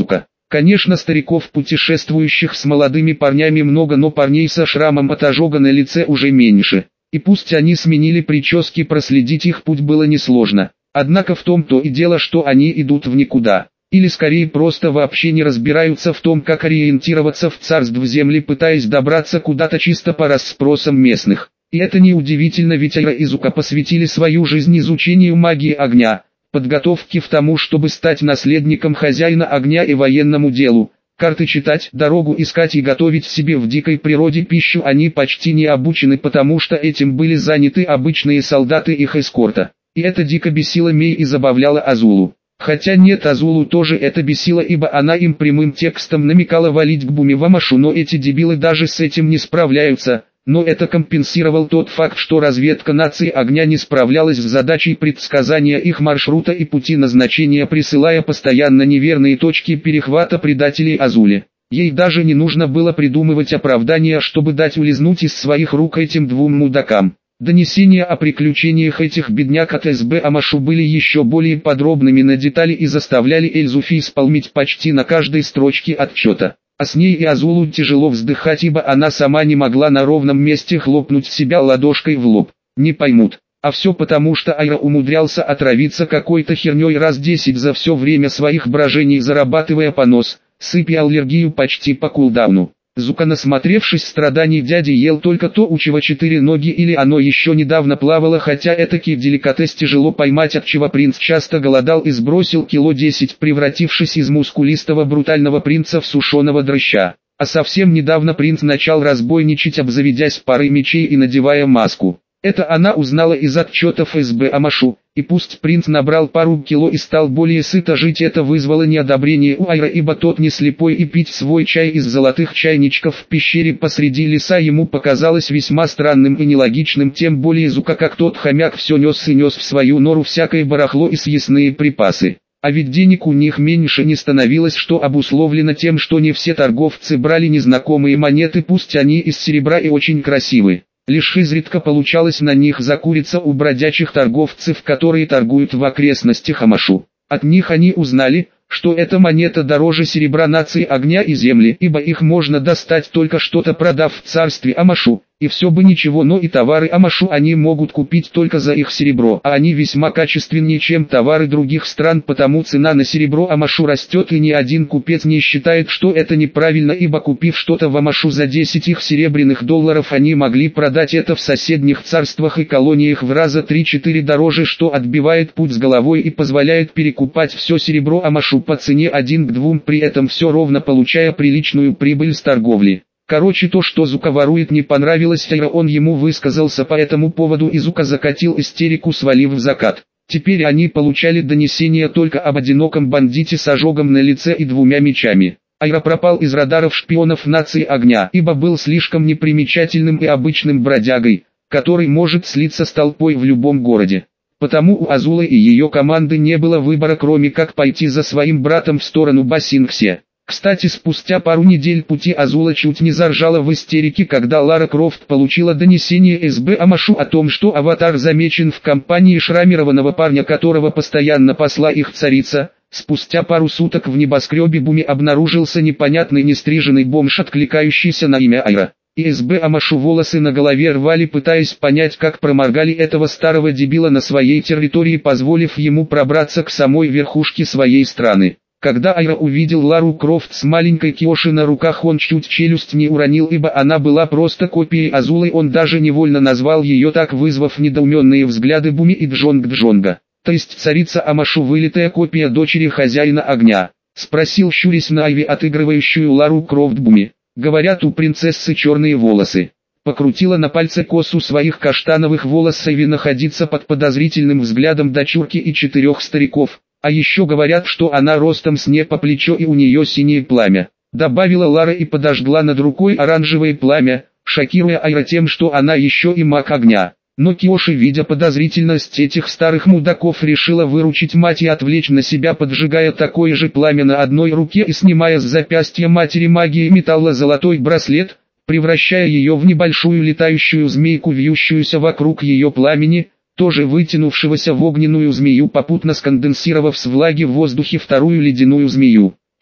Конечно, стариков, путешествующих с молодыми парнями, много, но парней со шрамом от ожога на лице уже меньше. И пусть они сменили прически, проследить их путь было несложно. Однако в том-то и дело, что они идут в никуда. Или скорее просто вообще не разбираются в том, как ориентироваться в царств земли, пытаясь добраться куда-то чисто по расспросам местных. И это неудивительно, ведь Айра и Зука посвятили свою жизнь изучению магии огня, подготовке к тому, чтобы стать наследником хозяина огня и военному делу. Карты читать, дорогу искать и готовить себе в дикой природе пищу они почти не обучены, потому что этим были заняты обычные солдаты их эскорта. И это дико бесило Мей и забавляло Азулу. Хотя нет, Азулу тоже это бесило, ибо она им прямым текстом намекала валить к Буми Вамашу, но эти дебилы даже с этим не справляются. Но это компенсировал тот факт, что разведка нации огня не справлялась с задачей предсказания их маршрута и пути назначения, присылая постоянно неверные точки перехвата предателей Азуле. Ей даже не нужно было придумывать оправдания, чтобы дать улизнуть из своих рук этим двум мудакам. Донесения о приключениях этих бедняк от эс бэ Амашу были еще более подробными на детали и заставляли Эльзу фейспалмить почти на каждой строчке отчета. А с ней и Азулу тяжело вздыхать, ибо она сама не могла на ровном месте хлопнуть себя ладошкой в лоб. Не поймут. А все потому, что Айра умудрялся отравиться какой-то херней раз десять за все время своих брожений, зарабатывая понос, сыпь и аллергию почти по кулдауну. Зука, насмотревшись страданий дяди, ел только то, у чего четыре ноги, или оно еще недавно плавало, хотя этакий деликатес тяжело поймать, от чего принц часто голодал и сбросил кило десять, превратившись из мускулистого брутального принца в сушеного дрыща. А совсем недавно принц начал разбойничать, обзаведясь парой мечей и надевая маску. Это она узнала из отчетов эс бэ Амашу, и пусть принц набрал пару кило и стал более сыто жить, это вызвало неодобрение у Айра, ибо тот не слепой, и пить свой чай из золотых чайничков в пещере посреди леса ему показалось весьма странным и нелогичным, тем более Зука, как тот хомяк, все нес и нес в свою нору всякое барахло и съестные припасы. А ведь денег у них меньше не становилось, что обусловлено тем, что не все торговцы брали незнакомые монеты, пусть они из серебра и очень красивые. Лишь изредка получалось на них закуриться у бродячих торговцев, которые торгуют в окрестностях Амашу. От них они узнали, что эта монета дороже серебра нации огня и земли, ибо их можно достать только что-то продав в царстве Амашу. И все бы ничего, но и товары Амашу они могут купить только за их серебро, а они весьма качественнее, чем товары других стран, потому цена на серебро Амашу растет, и ни один купец не считает, что это неправильно, ибо купив что-то в Амашу за десять их серебряных долларов, они могли продать это в соседних царствах и колониях в раза три-четыре дороже, что отбивает путь с головой и позволяет перекупать все серебро Амашу по цене один к двум, при этом все ровно получая приличную прибыль с торговли. Короче, то, что Зука ворует, не понравилось Айра, он ему высказался по этому поводу, и Зука закатил истерику, свалив в закат. Теперь они получали донесения только об одиноком бандите с ожогом на лице и двумя мечами. Айра пропал из радаров шпионов нации огня, ибо был слишком непримечательным и обычным бродягой, который может слиться с толпой в любом городе. Потому у Азулы и ее команды не было выбора, кроме как пойти за своим братом в сторону Басингсе. Кстати, спустя пару недель пути Азула чуть не заржала в истерике, когда Лара Крофт получила донесение эс бэ Амашу о том, что аватар замечен в компании шрамированного парня, которого постоянно пасла их царица. Спустя пару суток в небоскребе Буми обнаружился непонятный нестриженный бомж, откликающийся на имя Айра. И эс бэ Амашу волосы на голове рвали, пытаясь понять, как проморгали этого старого дебила на своей территории, позволив ему пробраться к самой верхушке своей страны. Когда Айра увидел Лару Крофт с маленькой Киоши на руках, он чуть челюсть не уронил, ибо она была просто копией Азулы, он даже невольно назвал ее так, вызвав недоуменные взгляды Буми и Джонг-Джонга. То есть царица Амашу вылитая копия дочери хозяина огня? Спросил, щурясь на Айви, отыгрывающую Лару Крофт Буми. Говорят, у принцессы черные волосы. Покрутила на пальце косу своих каштановых волос Айви, находиться под подозрительным взглядом дочурки и четырех стариков. А еще говорят, что она ростом с не по плечо и у нее синее пламя. Добавила Лара и подожгла над рукой оранжевое пламя, шокируя Айра тем, что она еще и маг огня. Но Киоши, видя подозрительность этих старых мудаков, решила выручить мать и отвлечь на себя, поджигая такое же пламя на одной руке и снимая с запястья матери магии металла золотой браслет, превращая ее в небольшую летающую змейку, вьющуюся вокруг ее пламени, тоже вытянувшегося в огненную змею, попутно сконденсировав с влаги в воздухе вторую ледяную змею.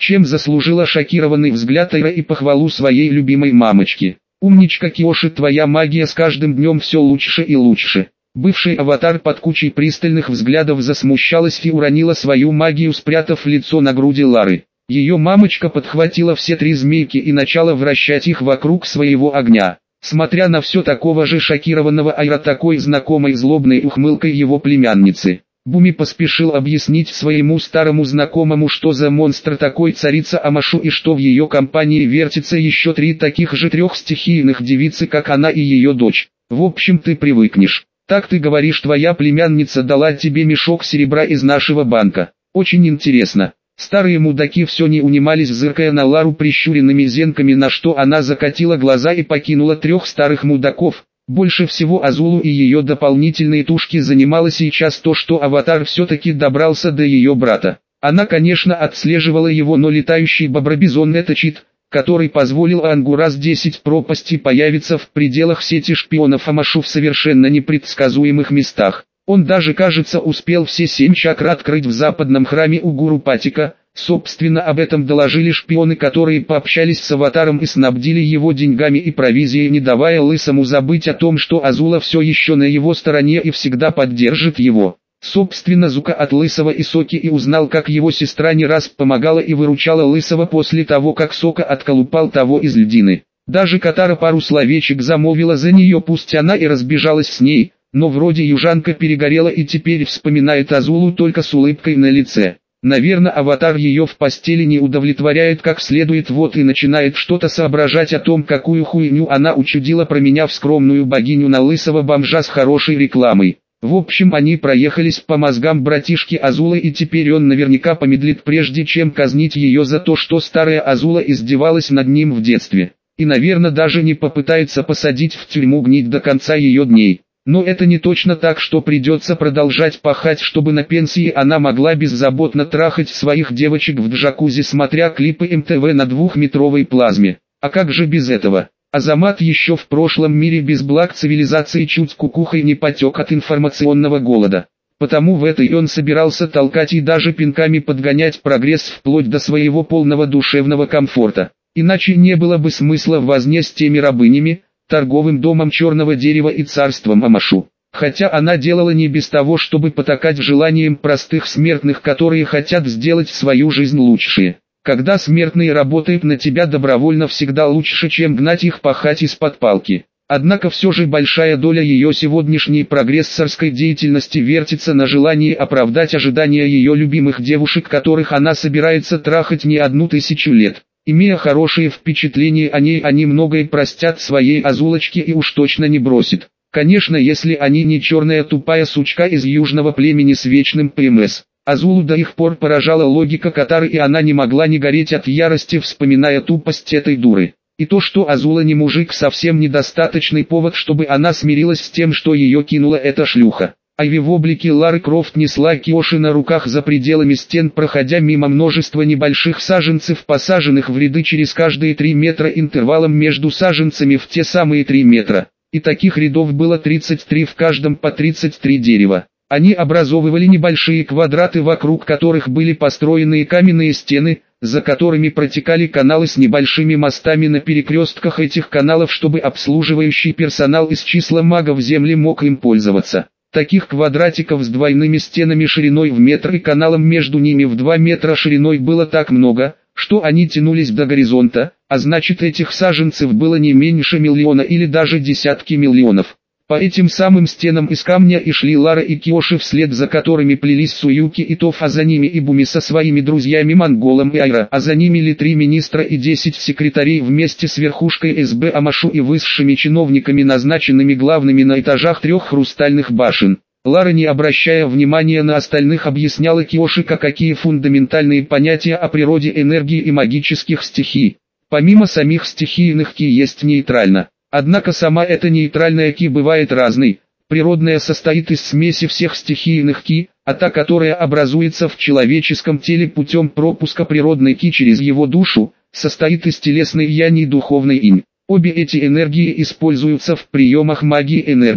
чем заслужила шокированный взгляд Айра и похвалу своей любимой мамочки. «Умничка, Киоши, твоя магия с каждым днем все лучше и лучше». Бывший аватар под кучей пристальных взглядов засмущалась и уронила свою магию, спрятав лицо на груди Лары. Ее мамочка подхватила все три змейки и начала вращать их вокруг своего огня. Смотря на все такого же шокированного Айра такой знакомой злобной ухмылкой его племянницы, Буми поспешил объяснить своему старому знакомому, что за монстр такой царица Амашу и что в ее компании вертится еще три таких же трехстихийных девицы, как она и ее дочь. В общем, ты привыкнешь. Так ты говоришь, твоя племянница дала тебе мешок серебра из нашего банка. Очень интересно. Старые мудаки все не унимались, зыркая на Лару прищуренными зенками, на что она закатила глаза и покинула трех старых мудаков. Больше всего Азулу и ее дополнительные тушки занимало сейчас то, что аватар все-таки добрался до ее брата. Она, конечно, отслеживала его, но летающий бобробизон — это чит, который позволил Ангу раз десять пропасти появиться в пределах сети шпионов Амашу в совершенно непредсказуемых местах. Он даже, кажется, успел все семь чакр открыть в западном храме у гуру Патика. Собственно, об этом доложили шпионы, которые пообщались с аватаром и снабдили его деньгами и провизией, не давая Лысому забыть о том, что Азула все еще на его стороне и всегда поддержит его. Собственно, Зука от Лысого и Соки и узнал, как его сестра не раз помогала и выручала Лысого после того, как Сока отколупал того из льдины. Даже Катара пару словечек замолвила за нее, пусть она и разбежалась с ней, но вроде южанка перегорела и теперь вспоминает Азулу только с улыбкой на лице. Наверное, аватар ее в постели не удовлетворяет как следует, вот и начинает что-то соображать о том, какую хуйню она учудила, променяв скромную богиню на лысого бомжа с хорошей рекламой. В общем, они проехались по мозгам братишки Азулы, и теперь он наверняка помедлит, прежде чем казнить ее за то, что старая Азула издевалась над ним в детстве. И, наверное, даже не попытается посадить в тюрьму гнить до конца ее дней. Но это не точно так, что придется продолжать пахать, чтобы на пенсии она могла беззаботно трахать своих девочек в джакузи, смотря клипы эм тэ вэ на двухметровой плазме. А как же без этого? Азамат еще в прошлом мире без благ цивилизации чуть кукухой не потек от информационного голода. Потому в этой он собирался толкать и даже пинками подгонять прогресс вплоть до своего полного душевного комфорта. Иначе не было бы смысла в возне с теми рабынями, торговым домом черного дерева и царством Амашу. Хотя она делала не без того, чтобы потакать желаниям простых смертных, которые хотят сделать свою жизнь лучше. Когда смертные работают на тебя добровольно, всегда лучше, чем гнать их пахать из-под палки. Однако все же большая доля ее сегодняшней прогрессорской деятельности вертится на желании оправдать ожидания ее любимых девушек, которых она собирается трахать не одну тысячу лет. Имея хорошие впечатления о ней, они многое простят своей Азулочке и уж точно не бросит. Конечно, если они не черная тупая сучка из южного племени с вечным пэ эм эс. Азулу до их пор поражала логика Катары, и она не могла не гореть от ярости, вспоминая тупость этой дуры. И то, что Азула не мужик, совсем недостаточный повод, чтобы она смирилась с тем, что ее кинула эта шлюха. Айви в облике Лары Крофт несла Киоши на руках за пределами стен, проходя мимо множества небольших саженцев, посаженных в ряды через каждые три метра интервалом между саженцами в те самые три метра. И таких рядов было тридцать три, в каждом по тридцать три дерева. Они образовывали небольшие квадраты, вокруг которых были построены каменные стены, за которыми протекали каналы с небольшими мостами на перекрестках этих каналов, чтобы обслуживающий персонал из числа магов Земли мог им пользоваться. Таких квадратиков с двойными стенами шириной в метр и каналом между ними в два метра шириной было так много, что они тянулись до горизонта, а значит, этих саженцев было не меньше миллиона или даже десятки миллионов. По этим самым стенам из камня и шли Лара и Киоши, вслед за которыми плелись Суюки и Тоф, а за ними и Буми со своими друзьями Монголом и Айра, а за ними ли три министра и десять секретарей вместе с верхушкой эс бэ Амашу и высшими чиновниками, назначенными главными на этажах трех хрустальных башен. Лара, не обращая внимания на остальных, объясняла Киоши, какие фундаментальные понятия о природе энергии и магических стихий. Помимо самих стихийных ки есть нейтрально. Однако сама эта нейтральная ки бывает разной. Природная состоит из смеси всех стихийных ки, а та, которая образуется в человеческом теле путем пропуска природной ки через его душу, состоит из телесной яни и духовной инь. Обе эти энергии используются в приемах магии энергии.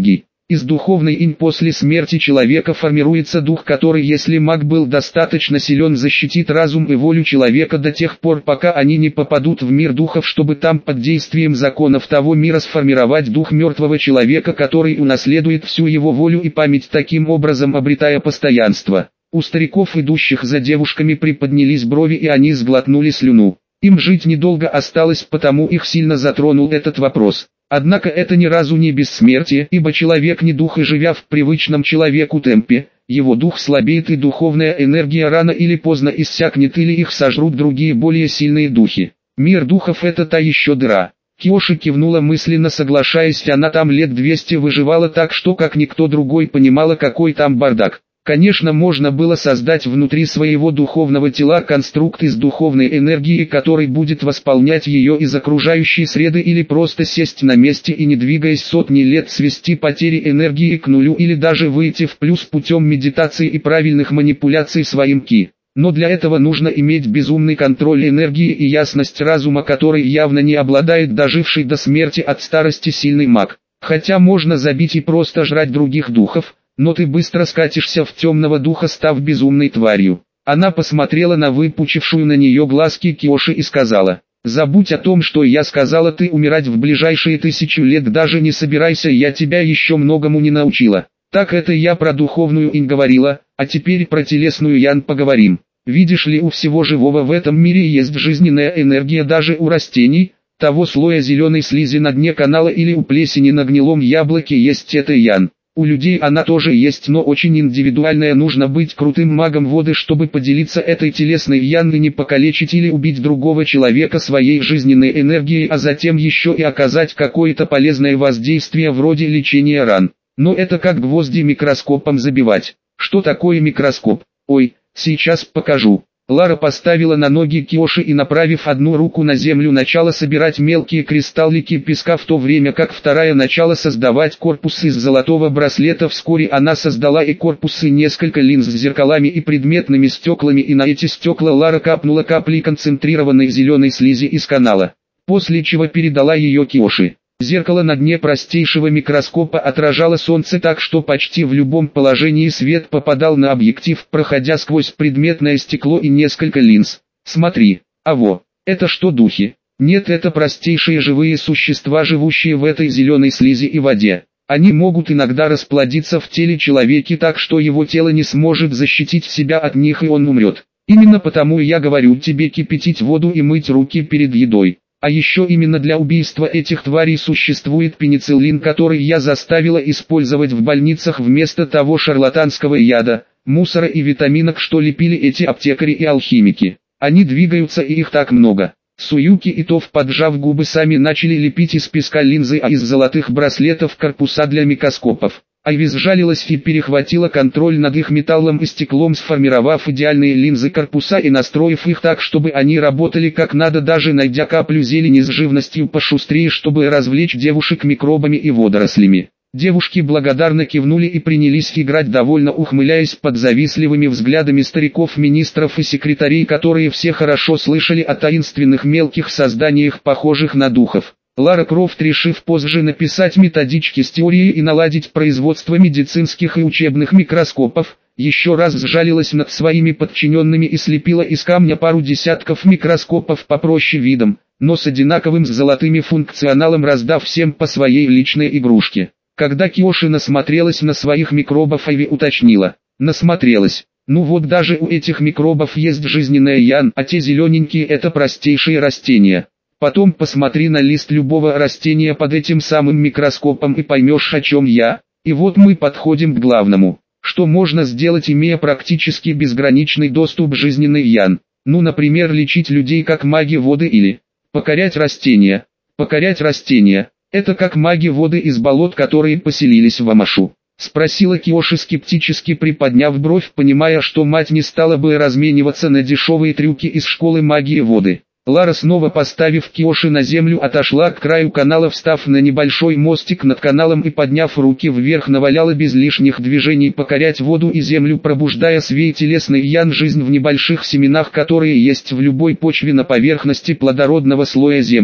Из духовной инь после смерти человека формируется дух, который, если маг был достаточно силен, защитит разум и волю человека до тех пор, пока они не попадут в мир духов, чтобы там под действием законов того мира сформировать дух мертвого человека, который унаследует всю его волю и память, таким образом обретая постоянство. У стариков, идущих за девушками, приподнялись брови, и они сглотнули слюну. Им жить недолго осталось, потому их сильно затронул этот вопрос. Однако это ни разу не бессмертие, ибо человек не дух, и живя в привычном человеку темпе, его дух слабеет, и духовная энергия рано или поздно иссякнет, или их сожрут другие более сильные духи. Мир духов — это та еще дыра. Киоши кивнула, мысленно соглашаясь, она там лет двести выживала так, что как никто другой понимала, какой там бардак. Конечно, можно было создать внутри своего духовного тела конструкт из духовной энергии, который будет восполнять ее из окружающей среды, или просто сесть на месте и, не двигаясь сотни лет, свести потери энергии к нулю, или даже выйти в плюс путем медитации и правильных манипуляций своим ки. Но для этого нужно иметь безумный контроль энергии и ясность разума, который явно не обладает доживший до смерти от старости сильный маг. Хотя можно забить и просто жрать других духов, но ты быстро скатишься в темного духа, став безумной тварью. Она посмотрела на выпучившую на нее глазки Киоши и сказала: «Забудь о том, что я сказала, ты умирать в ближайшие тысячу лет даже не собирайся, я тебя еще многому не научила». Так это я про духовную инь говорила, а теперь про телесную ян поговорим. Видишь ли, у всего живого в этом мире есть жизненная энергия, даже у растений, того слоя зеленой слизи на дне канала или у плесени на гнилом яблоке есть эта ян. У людей она тоже есть, но очень индивидуальная, нужно быть крутым магом воды, чтобы поделиться этой телесной ян и не покалечить или убить другого человека своей жизненной энергией, а затем еще и оказать какое-то полезное воздействие вроде лечения ран. Но это как гвозди микроскопом забивать. Что такое микроскоп? Ой, сейчас покажу. Лара поставила на ноги Киоши и, направив одну руку на землю, начала собирать мелкие кристаллики песка, в то время как вторая начала создавать корпус из золотого браслета. Вскоре она создала и корпус, и несколько линз с зеркалами и предметными стеклами, и на эти стекла Лара капнула капли концентрированной зеленой слизи из канала, после чего передала ее Киоши. Зеркало на дне простейшего микроскопа отражало солнце так, что почти в любом положении свет попадал на объектив, проходя сквозь предметное стекло и несколько линз. Смотри, а во, это что, духи? Нет, это простейшие живые существа, живущие в этой зеленой слизи и воде. Они могут иногда расплодиться в теле человека так, что его тело не сможет защитить себя от них, и он умрет. Именно потому я говорю тебе кипятить воду и мыть руки перед едой. А еще именно для убийства этих тварей существует пенициллин, который я заставила использовать в больницах вместо того шарлатанского яда, мусора и витаминок, что лепили эти аптекари и алхимики. Они двигаются, и их так много. Суюки и Тов, поджав губы, сами начали лепить из песка линзы, а из золотых браслетов корпуса для микроскопов. Айвис жалилась и перехватила контроль над их металлом и стеклом, сформировав идеальные линзы корпуса и настроив их так, чтобы они работали как надо, даже найдя каплю зелени с живностью пошустрее, чтобы развлечь девушек микробами и водорослями. Девушки благодарно кивнули и принялись играть, довольно ухмыляясь под завистливыми взглядами стариков, министров и секретарей, которые все хорошо слышали о таинственных мелких созданиях, похожих на духов. Лара Крофт, решив позже написать методички с теорией и наладить производство медицинских и учебных микроскопов, еще раз сжалилась над своими подчиненными и слепила из камня пару десятков микроскопов попроще видом, но с одинаковым с золотыми функционалом, раздав всем по своей личной игрушке. Когда Киоши насмотрелась на своих микробов, Айви уточнила: «Насмотрелась? Ну вот, даже у этих микробов есть жизненная ян, а те зелененькие — это простейшие растения. Потом посмотри на лист любого растения под этим самым микроскопом и поймешь, о чем я. И вот мы подходим к главному. Что можно сделать, имея практически безграничный доступ к жизненной ян? Ну, например, лечить людей как маги воды или покорять растения. Покорять растения — это как маги воды из болот, которые поселились в Амашу?» — спросила Киоши, скептически приподняв бровь, понимая, что мать не стала бы размениваться на дешевые трюки из школы магии воды. Лара, снова поставив Киоши на землю, отошла к краю канала, встав на небольшой мостик над каналом и, подняв руки вверх, наваляла без лишних движений покорять воду и землю, пробуждая свей телесный ян, жизнь в небольших семенах, которые есть в любой почве на поверхности плодородного слоя земли.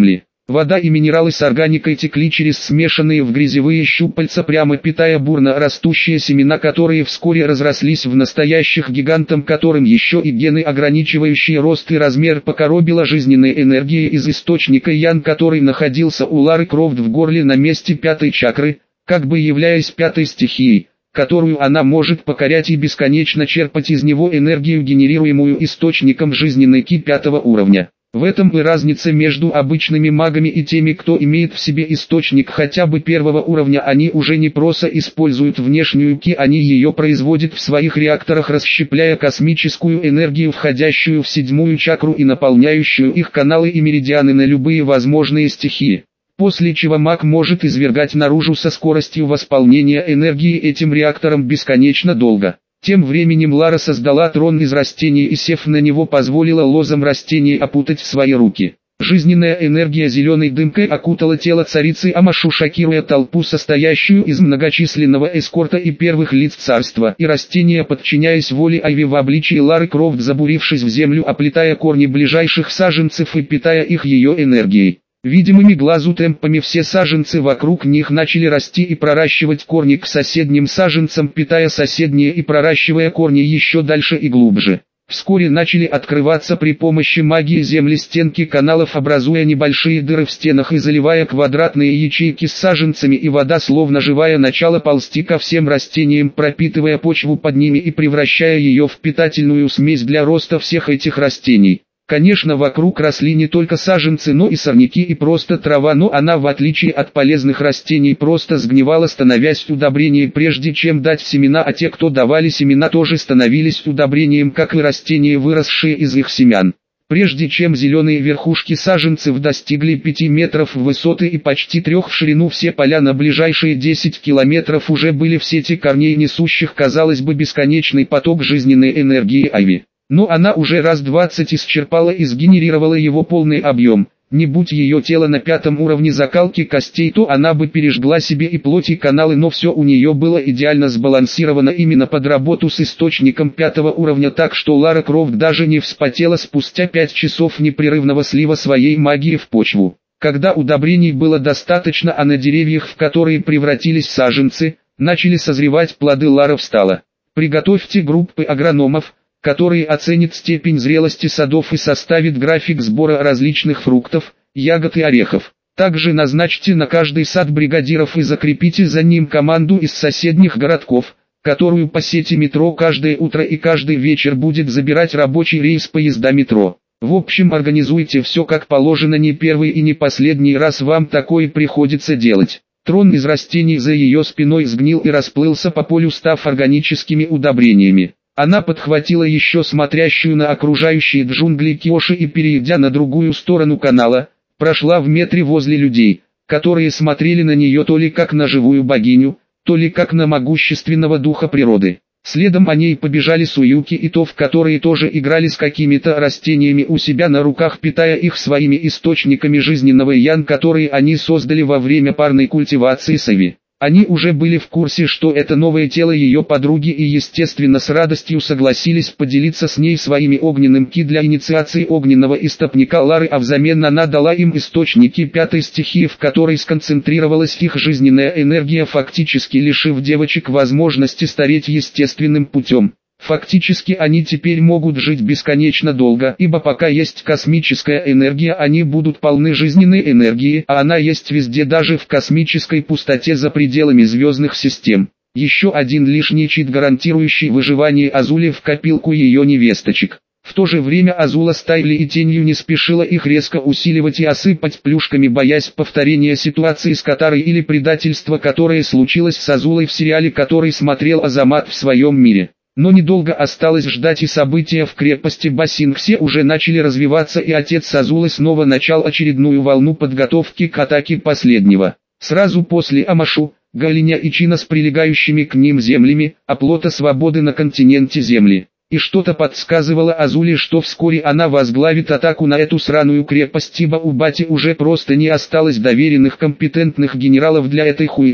Вода и минералы с органикой текли через смешанные в грязевые щупальца, прямо питая бурно растущие семена, которые вскоре разрослись в настоящих гигантов, которым еще и гены, ограничивающие рост и размер, покоробила жизненной энергией из источника Ян, который находился у Лары Крофт в горле на месте пятой чакры, как бы являясь пятой стихией, которую она может покорять и бесконечно черпать из него энергию, генерируемую источником жизненной ки пятого уровня. В этом и разница между обычными магами и теми, кто имеет в себе источник хотя бы первого уровня. Они уже не просто используют внешнюю ки, они ее производят в своих реакторах, расщепляя космическую энергию, входящую в седьмую чакру и наполняющую их каналы и меридианы на любые возможные стихии. После чего маг может извергать наружу со скоростью восполнения энергии этим реактором бесконечно долго. Тем временем Лара создала трон из растений и, сев на него, позволила лозам растений опутать в свои руки. Жизненная энергия зеленой дымкой окутала тело царицы Амашу, шокируя толпу, состоящую из многочисленного эскорта и первых лиц царства, и растения, подчиняясь воле Айви в обличии Лары Крофт, забурившись в землю, оплетая корни ближайших саженцев и питая их ее энергией. Видимыми глазу темпами все саженцы вокруг них начали расти и проращивать корни к соседним саженцам, питая соседние и проращивая корни еще дальше и глубже. Вскоре начали открываться при помощи магии земли стенки каналов, образуя небольшие дыры в стенах и заливая квадратные ячейки с саженцами, и вода, словно живая, начала ползти ко всем растениям, пропитывая почву под ними и превращая ее в питательную смесь для роста всех этих растений. Конечно, вокруг росли не только саженцы, но и сорняки и просто трава, но она, в отличие от полезных растений, просто сгнивала, становясь удобрением прежде чем дать семена, а те, кто давали семена, тоже становились удобрением, как и растения, выросшие из их семян. Прежде чем зеленые верхушки саженцев достигли пяти метров в высоты и почти трех в ширину, все поля на ближайшие десять километров уже были в сети корней, несущих, казалось бы, бесконечный поток жизненной энергии Айви. Но она уже раз двадцать исчерпала и сгенерировала его полный объем. Не будь ее тело на пятом уровне закалки костей, то она бы пережгла себе и плоть, и каналы, но все у нее было идеально сбалансировано именно под работу с источником пятого уровня, так что Лара Крофт даже не вспотела спустя пять часов непрерывного слива своей магии в почву. Когда удобрений было достаточно, а на деревьях, в которые превратились саженцы, начали созревать плоды, Лара встала. Приготовьте группы агрономов, которые оценят степень зрелости садов и составит график сбора различных фруктов, ягод и орехов. Также назначьте на каждый сад бригадиров и закрепите за ним команду из соседних городков, которую по сети метро каждое утро и каждый вечер будет забирать рабочий рейс поезда метро. В общем, организуйте все как положено, не первый и не последний раз вам такое приходится делать. Трон из растений за ее спиной сгнил и расплылся по полю, став органическими удобрениями. Она подхватила еще смотрящую на окружающие джунгли Киоши и, перейдя на другую сторону канала, прошла в метре возле людей, которые смотрели на нее то ли как на живую богиню, то ли как на могущественного духа природы. Следом о ней побежали Суюки и Тов, которые тоже играли с какими-то растениями у себя на руках, питая их своими источниками жизненного ян, которые они создали во время парной культивации с Айви. Они уже были в курсе, что это новое тело ее подруги, и естественно с радостью согласились поделиться с ней своими огненным ки для инициации огненного истопника Лары, а взамен она дала им источники пятой стихии, в которой сконцентрировалась их жизненная энергия, фактически лишив девочек возможности стареть естественным путем. Фактически они теперь могут жить бесконечно долго, ибо пока есть космическая энергия, они будут полны жизненной энергии, а она есть везде, даже в космической пустоте за пределами звездных систем. Еще один лишний чит, гарантирующий выживание Азули в копилку ее невесточек. В то же время Азула с Тайли и Тенью не спешила их резко усиливать и осыпать плюшками, боясь повторения ситуации с Катарой или предательства, которое случилось с Азулой в сериале, который смотрел Азамат в своем мире. Но недолго осталось ждать, и события в крепости Басингсе уже начали развиваться, и отец Азулы снова начал очередную волну подготовки к атаке последнего. Сразу после Амашу, Галиня и Чина с прилегающими к ним землями, оплота свободы на континенте Земли. И что-то подсказывало Азуле, что вскоре она возглавит атаку на эту сраную крепость, ибо у Бати уже просто не осталось доверенных компетентных генералов для этой хуйни.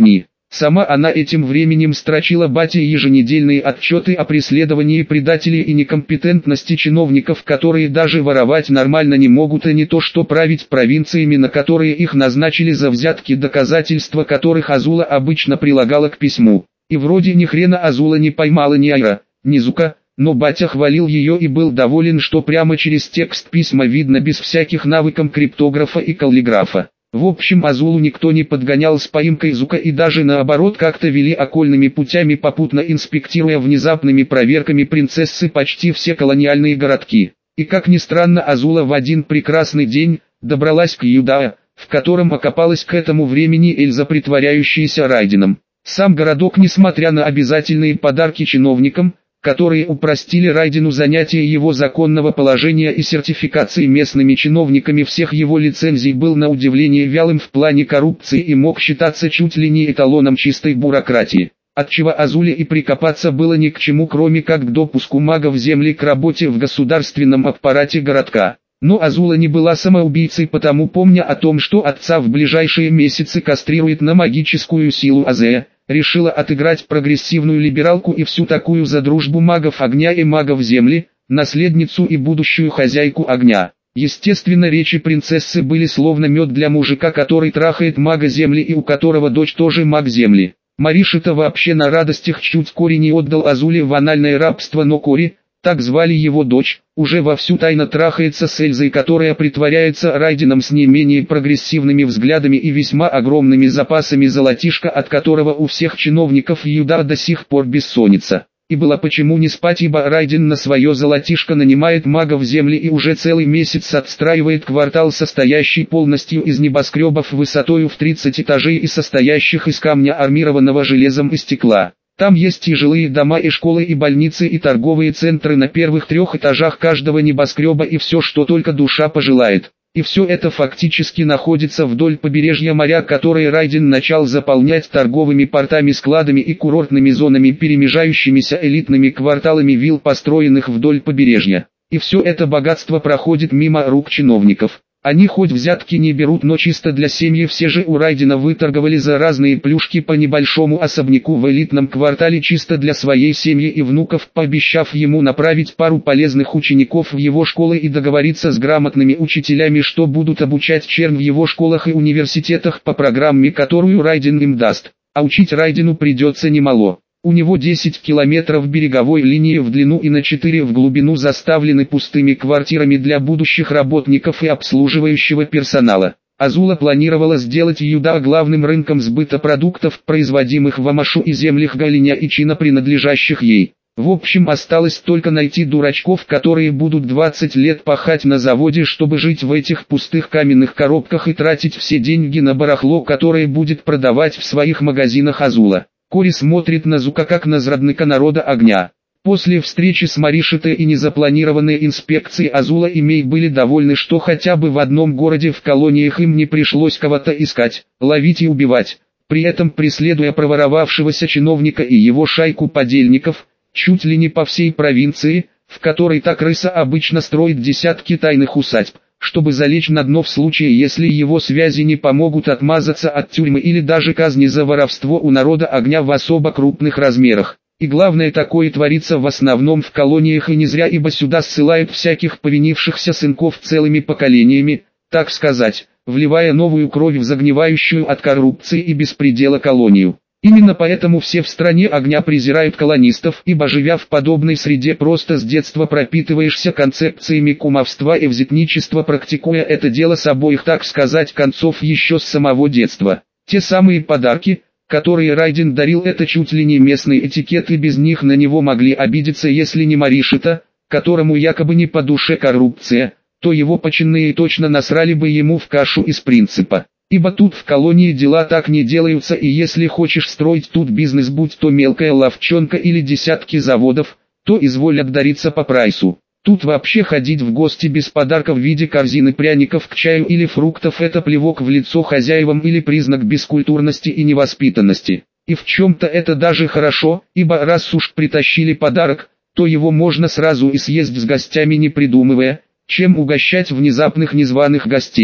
Сама она этим временем строчила бате еженедельные отчеты о преследовании предателей и некомпетентности чиновников, которые даже воровать нормально не могут, и не то что править провинциями, на которые их назначили за взятки, доказательства которых Азула обычно прилагала к письму. И вроде ни хрена Азула не поймала ни Айра, ни Зука, но батя хвалил ее и был доволен, что прямо через текст письма видно без всяких навыков криптографа и каллиграфа. В общем, Азулу никто не подгонял с поимкой Зука, и даже наоборот как-то вели окольными путями, попутно инспектируя внезапными проверками принцессы почти все колониальные городки. И как ни странно, Азула в один прекрасный день добралась к Юдаа, в котором окопалась к этому времени Эльза, притворяющаяся Райденом. Сам городок, несмотря на обязательные подарки чиновникам, которые упростили Райдену занятие его законного положения и сертификации местными чиновниками всех его лицензий, был на удивление вялым в плане коррупции и мог считаться чуть ли не эталоном чистой бюрократии, отчего Азуле и прикопаться было ни к чему, кроме как к допуску магов земли к работе в государственном аппарате городка. Но Азула не была самоубийцей, потому, помня о том, что отца в ближайшие месяцы кастрирует на магическую силу Азея, решила отыграть прогрессивную либералку и всю такую за дружбу магов огня и магов земли, наследницу и будущую хозяйку огня. Естественно, речи принцессы были словно мед для мужика, который трахает мага земли и у которого дочь тоже маг земли. Маришита вообще на радостях чуть Кори не отдал Азуле в анальное рабство, но Кори, так звали его дочь, уже вовсю тайно трахается с Эльзой, которая притворяется Райденом с не менее прогрессивными взглядами и весьма огромными запасами золотишка, от которого у всех чиновников Юдаа до сих пор бессонница. И было почему не спать, ибо Райден на свое золотишко нанимает магов земли и уже целый месяц отстраивает квартал, состоящий полностью из небоскребов высотою в тридцать этажей и состоящих из камня, армированного железом и стекла. Там есть и жилые дома, и школы, и больницы, и торговые центры на первых трех этажах каждого небоскреба, и все, что только душа пожелает. И все это фактически находится вдоль побережья моря, которое Райден начал заполнять торговыми портами, складами и курортными зонами, перемежающимися элитными кварталами вилл, построенных вдоль побережья. И все это богатство проходит мимо рук чиновников. Они хоть взятки не берут, но чисто для семьи все же у Райдена выторговали за разные плюшки по небольшому особняку в элитном квартале чисто для своей семьи и внуков, пообещав ему направить пару полезных учеников в его школы и договориться с грамотными учителями, что будут обучать чернь в его школах и университетах по программе, которую Райден им даст. А учить Райдену придется немало. У него десять километров береговой линии в длину и на четыре в глубину заставлены пустыми квартирами для будущих работников и обслуживающего персонала. Азула планировала сделать Юдаа главным рынком сбыта продуктов, производимых в Амашу и землях Галиня и Чина, принадлежащих ей. В общем, осталось только найти дурачков, которые будут двадцать лет пахать на заводе, чтобы жить в этих пустых каменных коробках и тратить все деньги на барахло, которое будет продавать в своих магазинах Азула. Кори смотрит на Зука как на зрадника народа огня. После встречи с Маришитой и незапланированной инспекции Азула и Мей были довольны, что хотя бы в одном городе в колониях им не пришлось кого-то искать, ловить и убивать, при этом преследуя проворовавшегося чиновника и его шайку подельников, чуть ли не по всей провинции, в которой та крыса обычно строит десятки тайных усадьб, чтобы залечь на дно в случае, если его связи не помогут отмазаться от тюрьмы или даже казни за воровство у народа огня в особо крупных размерах. И главное, такое творится в основном в колониях, и не зря, ибо сюда ссылают всяких повинившихся сынков целыми поколениями, так сказать, вливая новую кровь в загнивающую от коррупции и беспредела колонию. Именно поэтому все в стране огня презирают колонистов, ибо живя в подобной среде просто с детства пропитываешься концепциями кумовства и взятничества, практикуя это дело с обоих, так сказать, концов еще с самого детства. Те самые подарки, которые Райден дарил, это чуть ли не местный этикет, и без них на него могли обидеться, если не Маришита, которому якобы не по душе коррупция, то его подчиненные точно насрали бы ему в кашу из принципа. Ибо тут в колонии дела так не делаются, и если хочешь строить тут бизнес, будь то мелкая лавчонка или десятки заводов, то изволь отдариться по прайсу. Тут вообще ходить в гости без подарка в виде корзины пряников к чаю или фруктов — это плевок в лицо хозяевам или признак бескультурности и невоспитанности. И в чем-то это даже хорошо, ибо раз уж притащили подарок, то его можно сразу и съесть с гостями, не придумывая, чем угощать внезапных незваных гостей.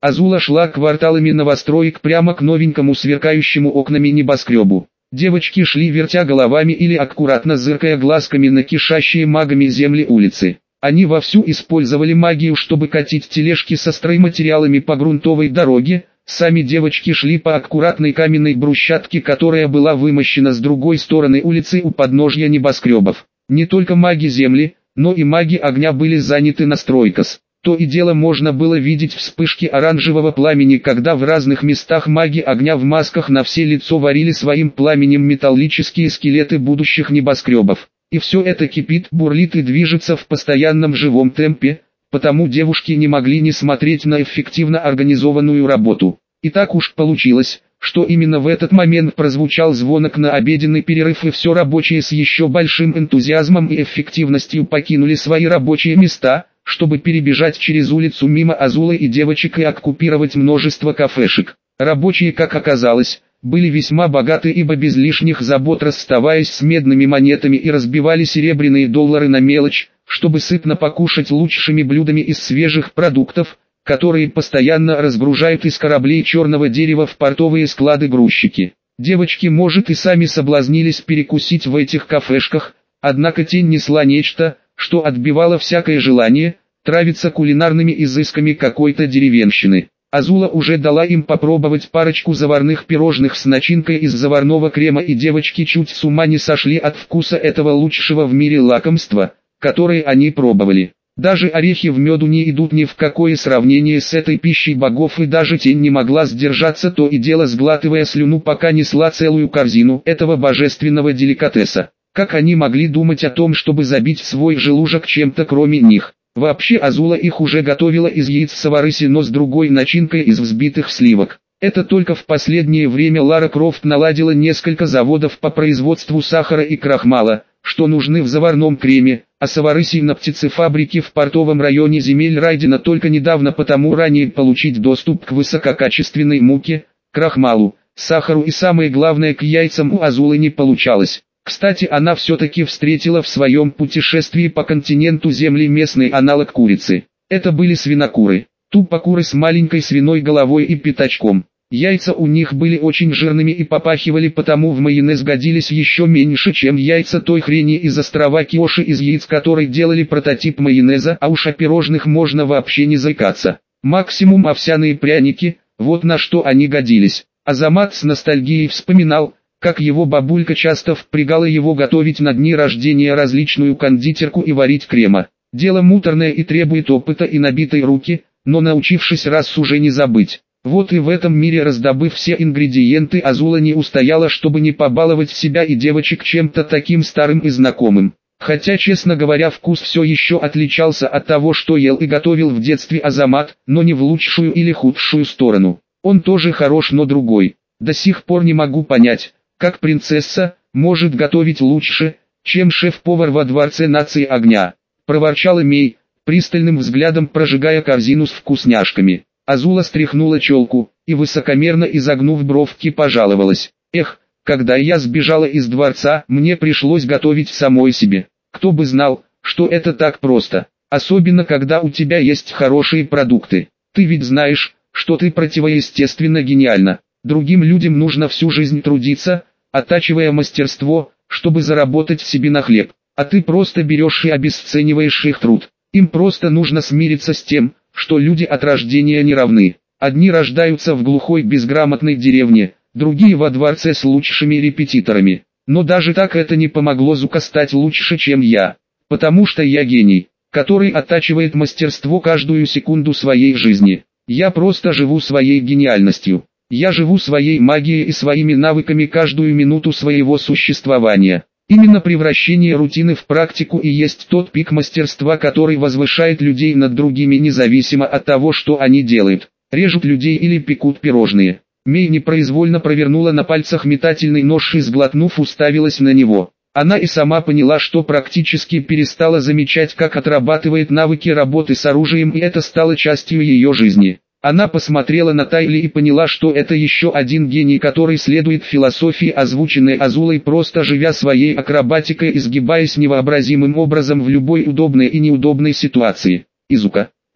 Азула шла кварталами новостроек прямо к новенькому сверкающему окнами небоскребу. Девочки шли, вертя головами или аккуратно зыркая глазками на кишащие магами земли улицы. Они вовсю использовали магию, чтобы катить тележки со стройматериалами по грунтовой дороге. Сами девочки шли по аккуратной каменной брусчатке, которая была вымощена с другой стороны улицы у подножья небоскребов. Не только маги земли, но и маги огня были заняты на стройках. То и дело можно было видеть вспышки оранжевого пламени, когда в разных местах маги огня в масках на все лицо варили своим пламенем металлические скелеты будущих небоскребов. И все это кипит, бурлит и движется в постоянном живом темпе, потому девушки не могли не смотреть на эффективно организованную работу. И так уж получилось, что именно в этот момент прозвучал звонок на обеденный перерыв, и все рабочие с еще большим энтузиазмом и эффективностью покинули свои рабочие места, чтобы перебежать через улицу мимо Азулы и девочек и оккупировать множество кафешек. Рабочие, как оказалось, были весьма богаты, ибо без лишних забот, расставаясь с медными монетами, и разбивали серебряные доллары на мелочь, чтобы сытно покушать лучшими блюдами из свежих продуктов, которые постоянно разгружают из кораблей черного дерева в портовые склады грузчики. Девочки, может, и сами соблазнились перекусить в этих кафешках, однако тень несла нечто, что отбивало всякое желание травиться кулинарными изысками какой-то деревенщины. Азула уже дала им попробовать парочку заварных пирожных с начинкой из заварного крема, и девочки чуть с ума не сошли от вкуса этого лучшего в мире лакомства, которое они пробовали. Даже орехи в меду не идут ни в какое сравнение с этой пищей богов, и даже тень не могла сдержаться, то и дело сглатывая слюну, пока несла целую корзину этого божественного деликатеса. Как они могли думать о том, чтобы забить свой желудок чем-то кроме них? Вообще Азула их уже готовила из яиц саварыси, но с другой начинкой из взбитых сливок. Это только в последнее время Лара Крофт наладила несколько заводов по производству сахара и крахмала, что нужны в заварном креме, а саварыси на птицефабрике в портовом районе земель Райдена только недавно, потому ранее получить доступ к высококачественной муке, крахмалу, сахару и, самое главное, к яйцам у Азулы не получалось. Кстати, она все-таки встретила в своем путешествии по континенту земли местный аналог курицы. Это были свинокуры, тупокуры с маленькой свиной головой и пятачком. Яйца у них были очень жирными и попахивали, потому в майонез годились еще меньше, чем яйца той хрени из острова Киоши, из яиц которой делали прототип майонеза, а уж о пирожных можно вообще не заикаться. Максимум овсяные пряники, вот на что они годились. Азамат с ностальгией вспоминал, как его бабулька часто впрягала его готовить на дни рождения различную кондитерку и варить крема. Дело муторное и требует опыта и набитой руки, но научившись раз уже не забыть. Вот и в этом мире, раздобыв все ингредиенты, Азула не устояла, чтобы не побаловать себя и девочек чем-то таким старым и знакомым. Хотя, честно говоря, вкус все еще отличался от того, что ел и готовил в детстве Азамат, но не в лучшую или худшую сторону. Он тоже хорош, но другой. До сих пор не могу понять, как принцесса может готовить лучше, чем шеф-повар во дворце нации огня, проворчала Мей, пристальным взглядом прожигая корзину с вкусняшками. Азула стряхнула челку и, высокомерно изогнув бровки, пожаловалась: «Эх, когда я сбежала из дворца, мне пришлось готовить самой себе. Кто бы знал, что это так просто, особенно когда у тебя есть хорошие продукты. Ты ведь знаешь, что ты противоестественно гениальна. Другим людям нужно всю жизнь трудиться, оттачивая мастерство, чтобы заработать себе на хлеб. А ты просто берешь и обесцениваешь их труд. Им просто нужно смириться с тем, что люди от рождения не равны. Одни рождаются в глухой безграмотной деревне, другие во дворце с лучшими репетиторами. Но даже так это не помогло Зука стать лучше, чем я. Потому что я гений, который оттачивает мастерство каждую секунду своей жизни. Я просто живу своей гениальностью. Я живу своей магией и своими навыками каждую минуту своего существования. Именно превращение рутины в практику и есть тот пик мастерства, который возвышает людей над другими независимо от того, что они делают. Режут людей или пекут пирожные. Мей непроизвольно провернула на пальцах метательный нож и, сглотнув, уставилась на него. Она и сама поняла, что практически перестала замечать, как отрабатывает навыки работы с оружием, и это стало частью ее жизни. Она посмотрела на Тайли и поняла, что это еще один гений, который следует философии, озвученной Азулой, просто живя своей акробатикой и сгибаясь невообразимым образом в любой удобной и неудобной ситуации. «Изука,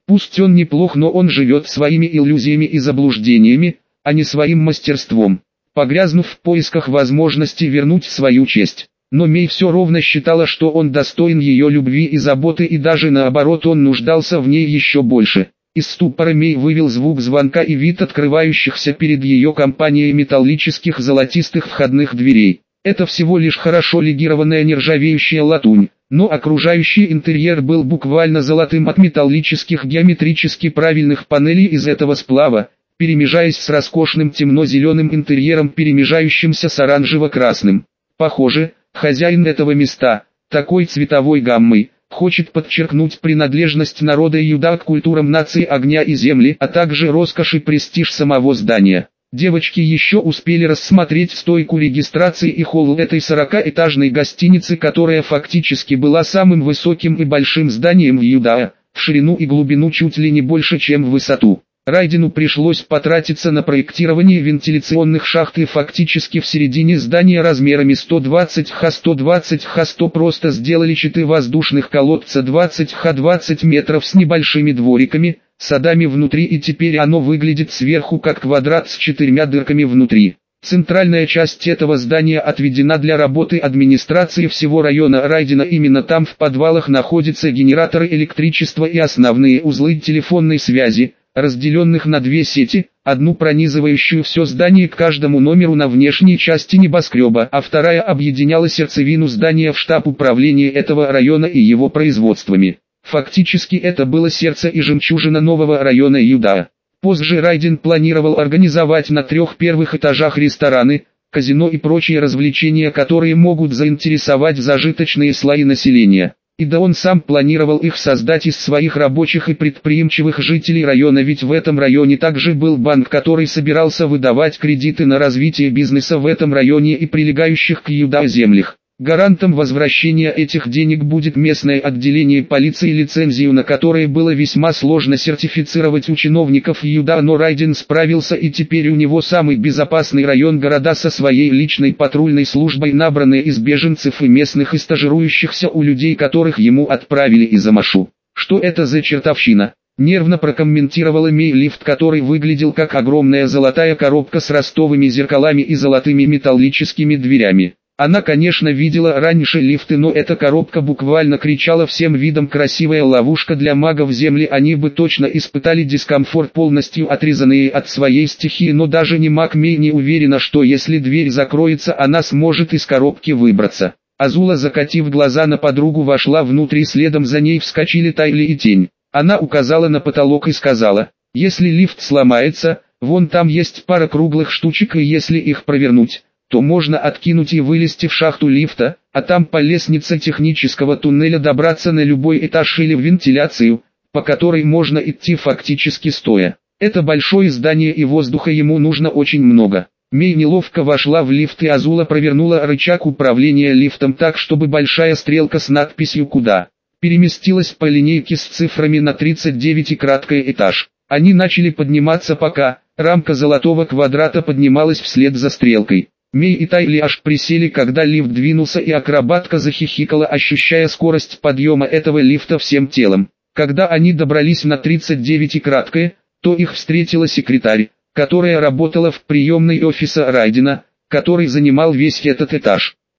Пусть он неплох, но он живет своими иллюзиями и заблуждениями, а не своим мастерством, погрязнув в поисках возможности вернуть свою честь. Но Мэй все ровно считала, что он достоин ее любви и заботы, и даже наоборот он нуждался в ней еще больше. Из ступора Мэй вывел звук звонка и вид открывающихся перед ее компанией металлических золотистых входных дверей. Это всего лишь хорошо легированная нержавеющая латунь, но окружающий интерьер был буквально золотым от металлических геометрически правильных панелей из этого сплава, перемежаясь с роскошным темно-зеленым интерьером, перемежающимся с оранжево-красным. Похоже, хозяин этого места, такой цветовой гаммой, хочет подчеркнуть принадлежность народа Юда к культурам нации огня и земли, а также роскошь и престиж самого здания. Девочки еще успели рассмотреть стойку регистрации и холл этой сорокаэтажной гостиницы, которая фактически была самым высоким и большим зданием в Юдае, в ширину и глубину чуть ли не больше, чем в высоту. Райдену пришлось потратиться на проектирование вентиляционных шахт, и фактически в середине здания размерами сто двадцать ха сто двадцать ха сто просто сделали четыре воздушных колодца двадцать ха двадцать метров с небольшими двориками, садами внутри, и теперь оно выглядит сверху как квадрат с четырьмя дырками внутри. Центральная часть этого здания отведена для работы администрации всего района Райдена. Именно там в подвалах находятся генераторы электричества и основные узлы телефонной связи, разделенных на две сети, одну пронизывающую все здание к каждому номеру на внешней части небоскреба, а вторая объединяла сердцевину здания в штаб управления этого района и его производствами. Фактически это было сердце и жемчужина нового района Юдаа. Позже Райден планировал организовать на трех первых этажах рестораны, казино и прочие развлечения, которые могут заинтересовать зажиточные слои населения. И да он сам планировал их создать из своих рабочих и предприимчивых жителей района, ведь в этом районе также был банк, который собирался выдавать кредиты на развитие бизнеса в этом районе и прилегающих к Юдаа землях. Гарантом возвращения этих денег будет местное отделение полиции, лицензию на которое было весьма сложно сертифицировать у чиновников Юдаа, но Райден справился, и теперь у него самый безопасный район города со своей личной патрульной службой, набранной из беженцев и местных и стажирующихся у людей, которых ему отправили из Амашу. Что это за чертовщина? Нервно прокомментировала Мэй лифт, который выглядел как огромная золотая коробка с ростовыми зеркалами и золотыми металлическими дверями. Она, конечно, видела раньше лифты, но эта коробка буквально кричала всем видом: красивая ловушка для магов земли, они бы точно испытали дискомфорт, полностью отрезанные от своей стихии, но даже не маг Мэй не уверена, что если дверь закроется, она сможет из коробки выбраться. Азула, закатив глаза на подругу, вошла внутрь, и следом за ней вскочили Тайли и Тень. Она указала на потолок и сказала: если лифт сломается, вон там есть пара круглых штучек, и если их провернуть, то можно откинуть и вылезти в шахту лифта, а там по лестнице технического туннеля добраться на любой этаж или в вентиляцию, по которой можно идти фактически стоя. Это большое здание, и воздуха ему нужно очень много. Мэй неловко вошла в лифт, и Азула провернула рычаг управления лифтом так, чтобы большая стрелка с надписью «Куда» переместилась по линейке с цифрами на тридцать девять и краткое этаж. Они начали подниматься, пока рамка золотого квадрата поднималась вслед за стрелкой. Мэй и Тайли аж присели, когда лифт двинулся, и акробатка захихикала, ощущая скорость подъема этого лифта всем телом. Когда они добрались на тридцать девять и краткое, то их встретила секретарь, которая работала в приемной офиса Райдена, который занимал весь этот этаж.